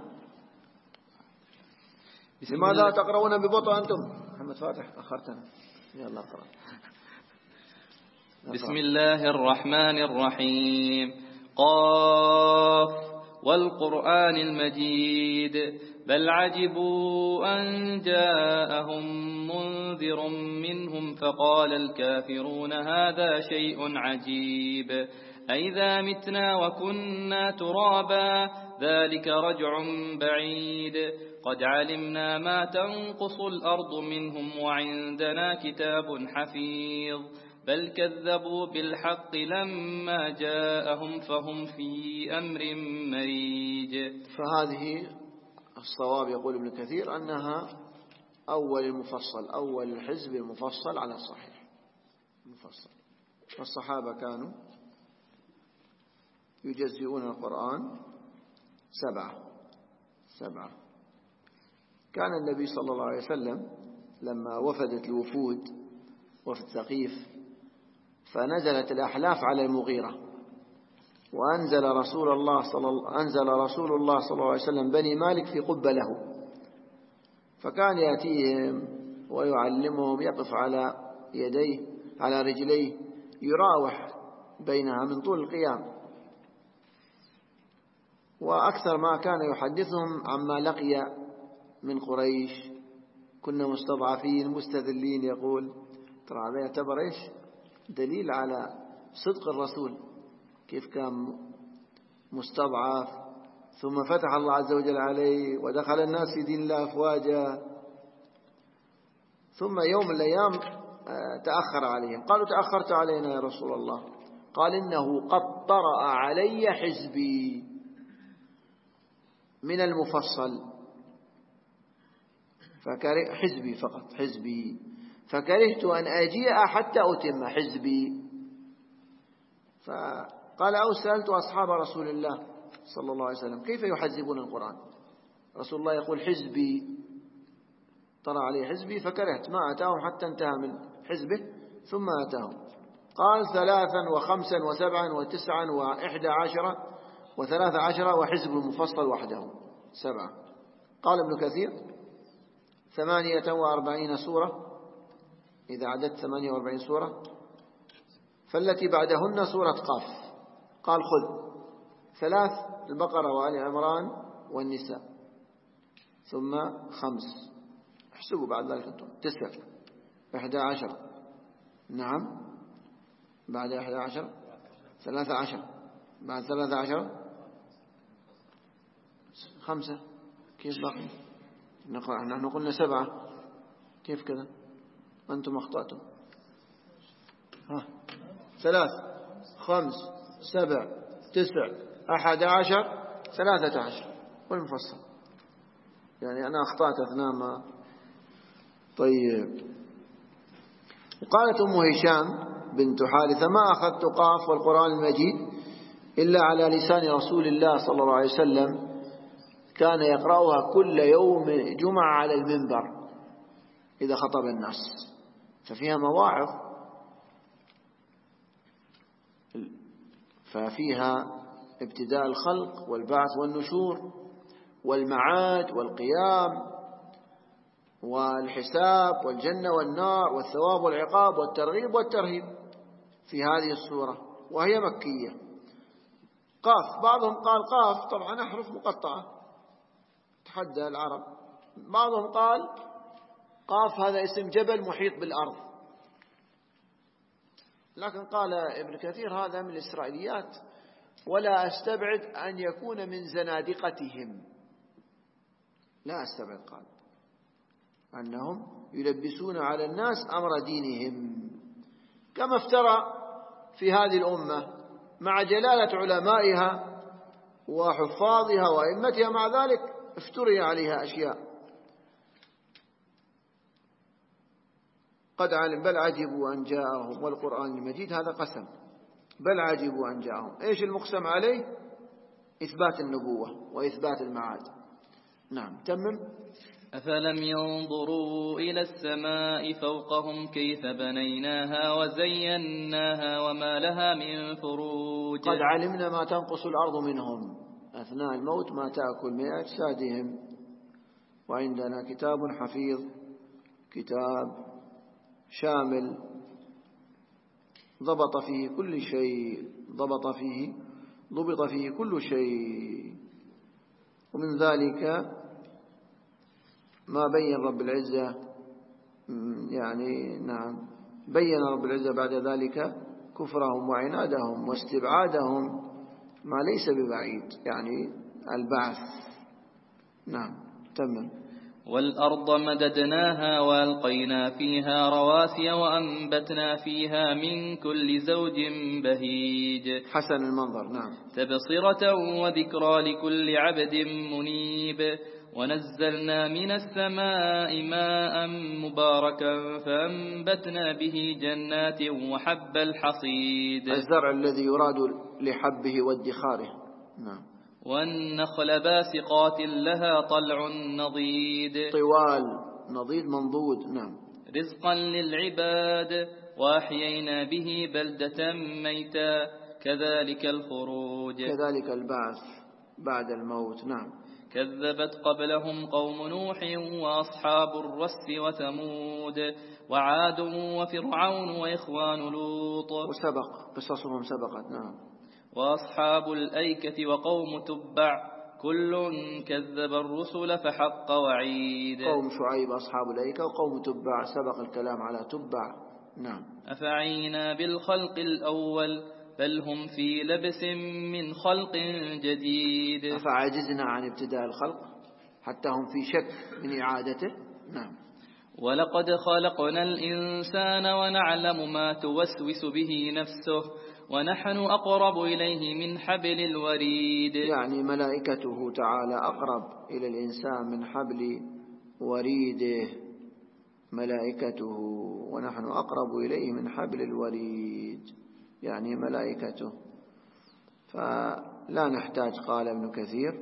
لماذا تقرؤون ببطء أنتم؟ محمد فاتح أخرتنا، يلا اقرأ. بسم الله الرحمن الرحيم. قاف والقرآن المجيد بل عجبوا أن جاءهم منذر منهم فقال الكافرون هذا شيء عجيب أئذا متنا وكنا ترابا ذلك رجع بعيد قد علمنا ما تنقص الأرض منهم وعندنا كتاب حفيظ بل كذبوا بالحق لما جاءهم فهم في أمر مريج. فهذه الصواب يقول ابن كثير أنها أول الحزب المفصل على الصحيح المفصل. والصحابة كانوا يجزئون القرآن سبعة. كان النبي صلى الله عليه وسلم لما وفدت الوفود وفد ثقيف فنزلت الأحلاف على المغيرة، وأنزل رسول الله صلى الله عليه وسلم بني مالك في قبة له، فكان يأتيهم ويعلمهم، يقف على يديه على رجليه يراوح بينها من طول القيام، وأكثر ما كان يحدثهم عما لقي من قريش. كنا مستضعفين مستذلين، يقول ترى هذا يعتبر إيش دليل على صدق الرسول، كيف كان مستضعف ثم فتح الله عز وجل عليه ودخل الناس في دين الله أفواجا، ثم يوم من الأيام تأخر عليهم. قالوا تأخرت علينا يا رسول الله، قال إنه قد طرأ علي حزبي من المفصل حزبي فقط حزبي، فكرهت أن أجيء حتى أتم حزبي. فقال أو سألت أصحاب رسول الله صلى الله عليه وسلم كيف يحزبون القرآن، رسول الله يقول حزبي طرأ عليه حزبي، فكرهت ما أتاهم حتى انتهى من حزبه ثم أتاهم. قال 3 و5 و7 و9 و11 و13 وحزب المفصل وحده 7. قال ابن كثير 48 سورة إذا عددت 48 سورة، فالتي بعدهن سورة قاف. قال خذ 3 البقرة وآل عمران والنساء، ثم 5 احسبوا بعد ذلك انتم 9 11 نعم بعد 11 13 بعد 13 5 كيف بقي؟ نحن قلنا 7، كيف كذا؟ أنتم أخطأتم. 3 5 7 9 11 13 والمفصل. يعني أنا أخطأت أثناء ما. طيب. وقالت أم هشام بنت حارثة: ما أخذت قاف والقرآن المجيد إلا على لسان رسول الله صلى الله عليه وسلم، كان يقرأها كل يوم جمعة على المنبر إذا خطب الناس، ففيها مواعظ، ففيها ابتداء الخلق والبعث والنشور والمعاد والقيام والحساب والجنة والنار والثواب والعقاب والترغيب والترهيب في هذه السورة، وهي مكية. قاف، بعضهم قال قاف طبعا أحرف مقطعة تحدى العرب، بعضهم قال قاف هذا اسم جبل محيط بالأرض، لكن قال ابن كثير هذا من الإسرائيليات، ولا أستبعد أن يكون من زنادقتهم، لا أستبعد، قال أنهم يلبسون على الناس أمر دينهم، كما افترى في هذه الأمة مع جلالة علمائها وحفاظها وأئمتها، مع ذلك افتري عليها أشياء. قد علم بل عجبوا أن جاءهم، والقرآن المجيد هذا قسم، بل عجبوا أن جاءهم. إيش المقسم عليه؟ إثبات النبوة وإثبات المعاد. نعم، تمم. أفلم ينظروا إلى السماء فوقهم كيف بنيناها وزيناها وما لها من فروج. قد علمنا ما تنقص الأرض منهم أثناء الموت، ما تأكل من أجسادهم، وعندنا كتاب حفيظ، كتاب شامل ضبط فيه كل شيء، ضبط فيه كل شيء. ومن ذلك ما بين رب العزة، يعني نعم، بين رب العزة بعد ذلك كفرهم وعنادهم واستبعادهم ما ليس ببعيد، يعني البعث. نعم، تمام. والأرض مددناها وألقينا فيها رواسي وأنبتنا فيها من كل زوج بهيج. حسن المنظر. نعم. تبصرة وذكرى لكل عبد منيب. ونزلنا من السماء ماء مباركا فأنبتنا به جنات وحب الحصيد، الزرع الذي يراد لحبه وادخاره. نعم. والنخل باسقات لها طلع نضيد، طوال نضيد منضود. نعم. رزقا للعباد وأحيينا به بلدة ميتا كذلك الخروج. كذلك البعث بعد الموت. نعم. كذبت قبلهم قوم نوح وأصحاب الرس وثمود وعاد وفرعون وإخوان لوط، وسبق قصصهم سبقت. نعم. وأصحاب الأيكة وقوم تبع كل كذب الرسل فحق وعيد. قوم شعيب أصحاب الأيكة وقوم تبع، سبق الكلام على تبع. نعم. أفعينا بالخلق الأول بل هم في لبس من خلق جديد. أفعجزنا عن ابتداء الخلق حتى هم في شك من إعادته. نعم. ولقد خلقنا الإنسان ونعلم ما توسوس به نفسه ونحن أقرب إليه من حبل الوريد. يعني ملائكته تعالى أقرب إلى الإنسان من حبل وريده، ملائكته، ونحن أقرب إليه من حبل الوريد، يعني ملائكته. فلا نحتاج، قال ابن كثير،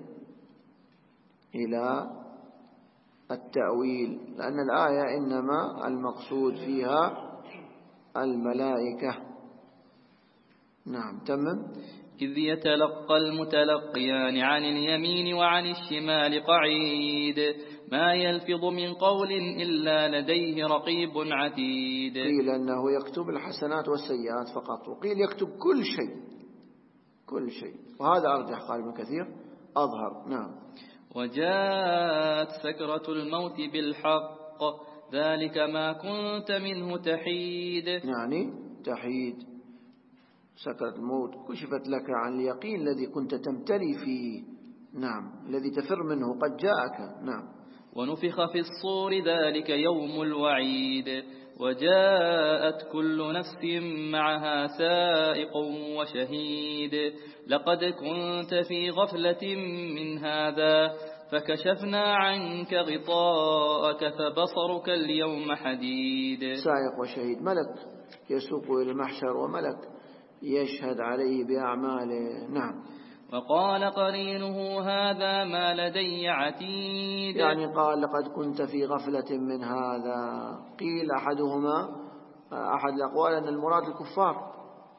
إلى التأويل، لأن الآية إنما المقصود فيها الملائكة. نعم، تمام. إذ يتلقى المتلقيان عن اليمين وعن الشمال قعيد ما يلفظ من قول إلا لديه رقيب عتيد. قيل أنه يكتب الحسنات والسيئات فقط، وقيل يكتب كل شيء، كل شيء، وهذا أرجح، قال ابن كثير أظهر. نعم. وجاءت سكرة الموت بالحق ذلك ما كنت منه تحيد. يعني تحيد، سكرة الموت كشفت لك عن اليقين الذي كنت تمتري فيه نعم الذي تفر منه قد جاءك. نعم. ونفخ في الصور ذلك يوم الوعيد وجاءت كل نفس معها سائق وشهيد لقد كنت في غفلة من هذا فكشفنا عنك غطاءك فبصرك اليوم حديد. سائق وشهيد، ملك يسوق إلى المحشر وملك يشهد عليه بأعماله. نعم. وقال قرينه هذا ما لدي عتيد، يعني قال لقد كنت في غفلة من هذا. قيل أحد الأقوال أن المراد الكفار،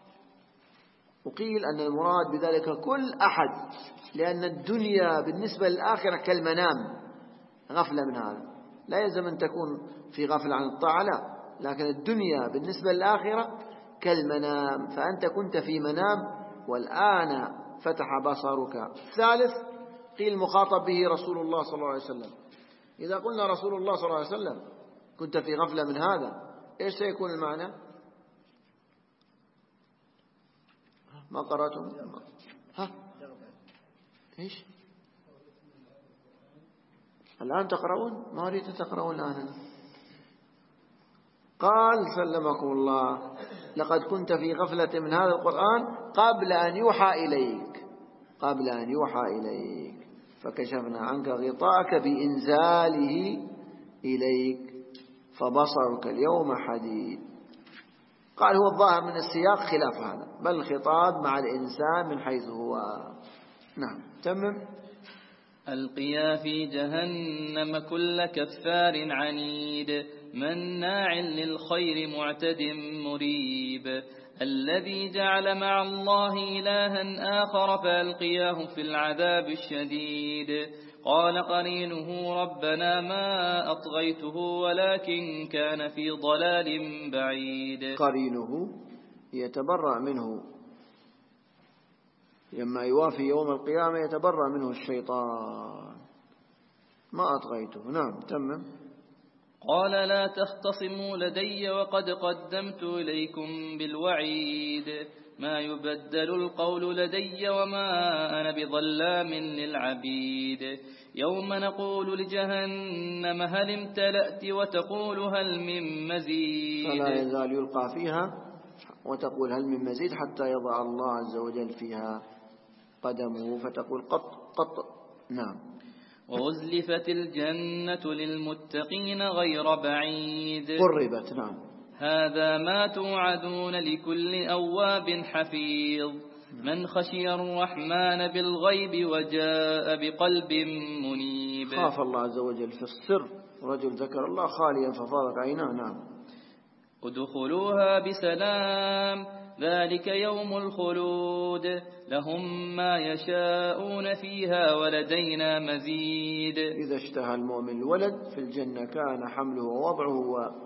وقيل أن المراد بذلك كل أحد، لأن الدنيا بالنسبة للآخرة كالمنام، غفلة من هذا. لا يلزم أن تكون في غفلة عن الطاعة، لا، لكن الدنيا بالنسبة للآخرة كالمنام، فأنت كنت في منام والآن فتح بصرك. ثالث قيل مخاطب به رسول الله صلى الله عليه وسلم. إذا قلنا رسول الله صلى الله عليه وسلم كنت في غفلة من هذا، إيش سيكون المعنى؟ ما قرأتم؟ إيش الآن تقرؤون؟ ما أريد تقرؤون الآن. قال سلمكم الله لقد كنت في غفلة من هذا القرآن قبل أن يوحى إليك فكشفنا عنك غطاءك بإنزاله إليك فبصرك اليوم حديد. قال هو الظاهر من السياق خلاف هذا، بل الخطاب مع الإنسان من حيث هو. نعم. تمم. ألقيا في جهنم كل كفار عنيد مناع للخير معتد مريب الذي جعل مع الله إلها آخر فألقياه في العذاب الشديد. قال قرينه ربنا ما أطغيته ولكن كان في ضلال بعيد. قرينه يتبرأ منه لما يوافي يوم القيامة، يتبرأ منه الشيطان. ما أطغيته. نعم. تمم. قال لا تختصموا لدي وقد قدمت إليكم بالوعيد ما يبدل القول لدي وما أنا بظلام للعبيد. يوم نقول لجهنم هل امتلأت وتقول هل من مزيد. فلا يزال يلقى فيها وتقول هل من مزيد حتى يضع الله عز وجل فيها قدمه فتقول قط قط. نعم. وأزلفت الجنة للمتقين غير بعيد قربت. نعم. هذا ما توعدون لكل أواب حفيظ من خشي الرحمن بالغيب وجاء بقلب منيب. خاف الله عز وجل في السر، رجل ذكر الله خاليا ففاضت عيناه. نعم. ادخلوها بسلام ذلك يوم الخلود لهم ما يشاءون فيها ولدينا مزيد. إذا اشتهى المؤمن الولد في الجنة كان حمله ووضعه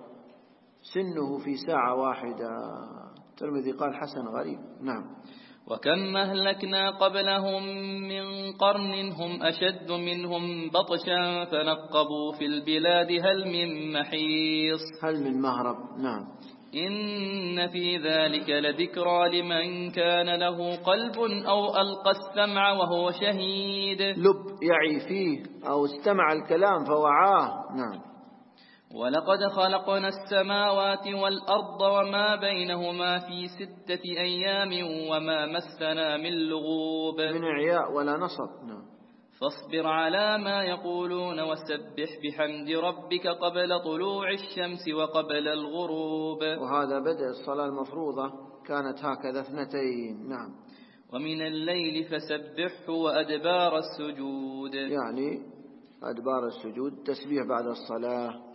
وسنه في ساعة واحدة. الترمذي قال حسن غريب. نعم. وكم أهلكنا قبلهم من قرن هم أشد منهم بطشا فنقبوا في البلاد هل من محيص. هل من مهرب. نعم. إن في ذلك لذكرى لمن كان له قلب أو ألقى السمع وهو شهيد. لب يعي فيه أو استمع الكلام فوعاه. نعم. ولقد خلقنا السماوات والأرض وما بينهما في 6 أيام وما مسنا من لغوب. من إعياء ولا نصب. نعم. فاصبر على ما يقولون وسبح بحمد ربك قبل طلوع الشمس وقبل الغروب. وهذا بدء الصلاة المفروضة كانت هكذا 2. نعم. ومن الليل فسبحه وأدبار السجود. يعني أدبار السجود تسبيح بعد الصلاة.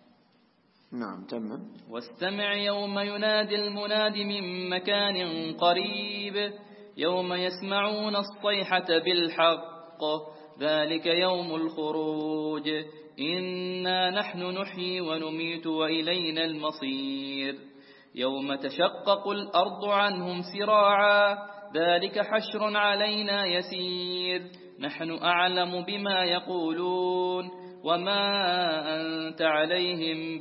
نعم. تمام. واستمع يوم ينادي المناد من مكان قريب يوم يسمعون الصيحة بالحق ذلك يوم الخروج إنا نحن نحيي ونميت وإلينا المصير. يوم تشقق الأرض عنهم سراعا ذلك حشر علينا يسير نحن أعلم بما يقولون وما أنت عليهم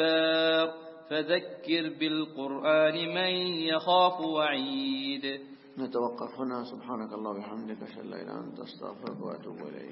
بجبار فذكر بالقرآن من يخاف وعيد. نتوقف هنا. سبحانك الله وبحمدك، أشهد أن لا إله إلا أنت، أستغفرك وأتوب إليك.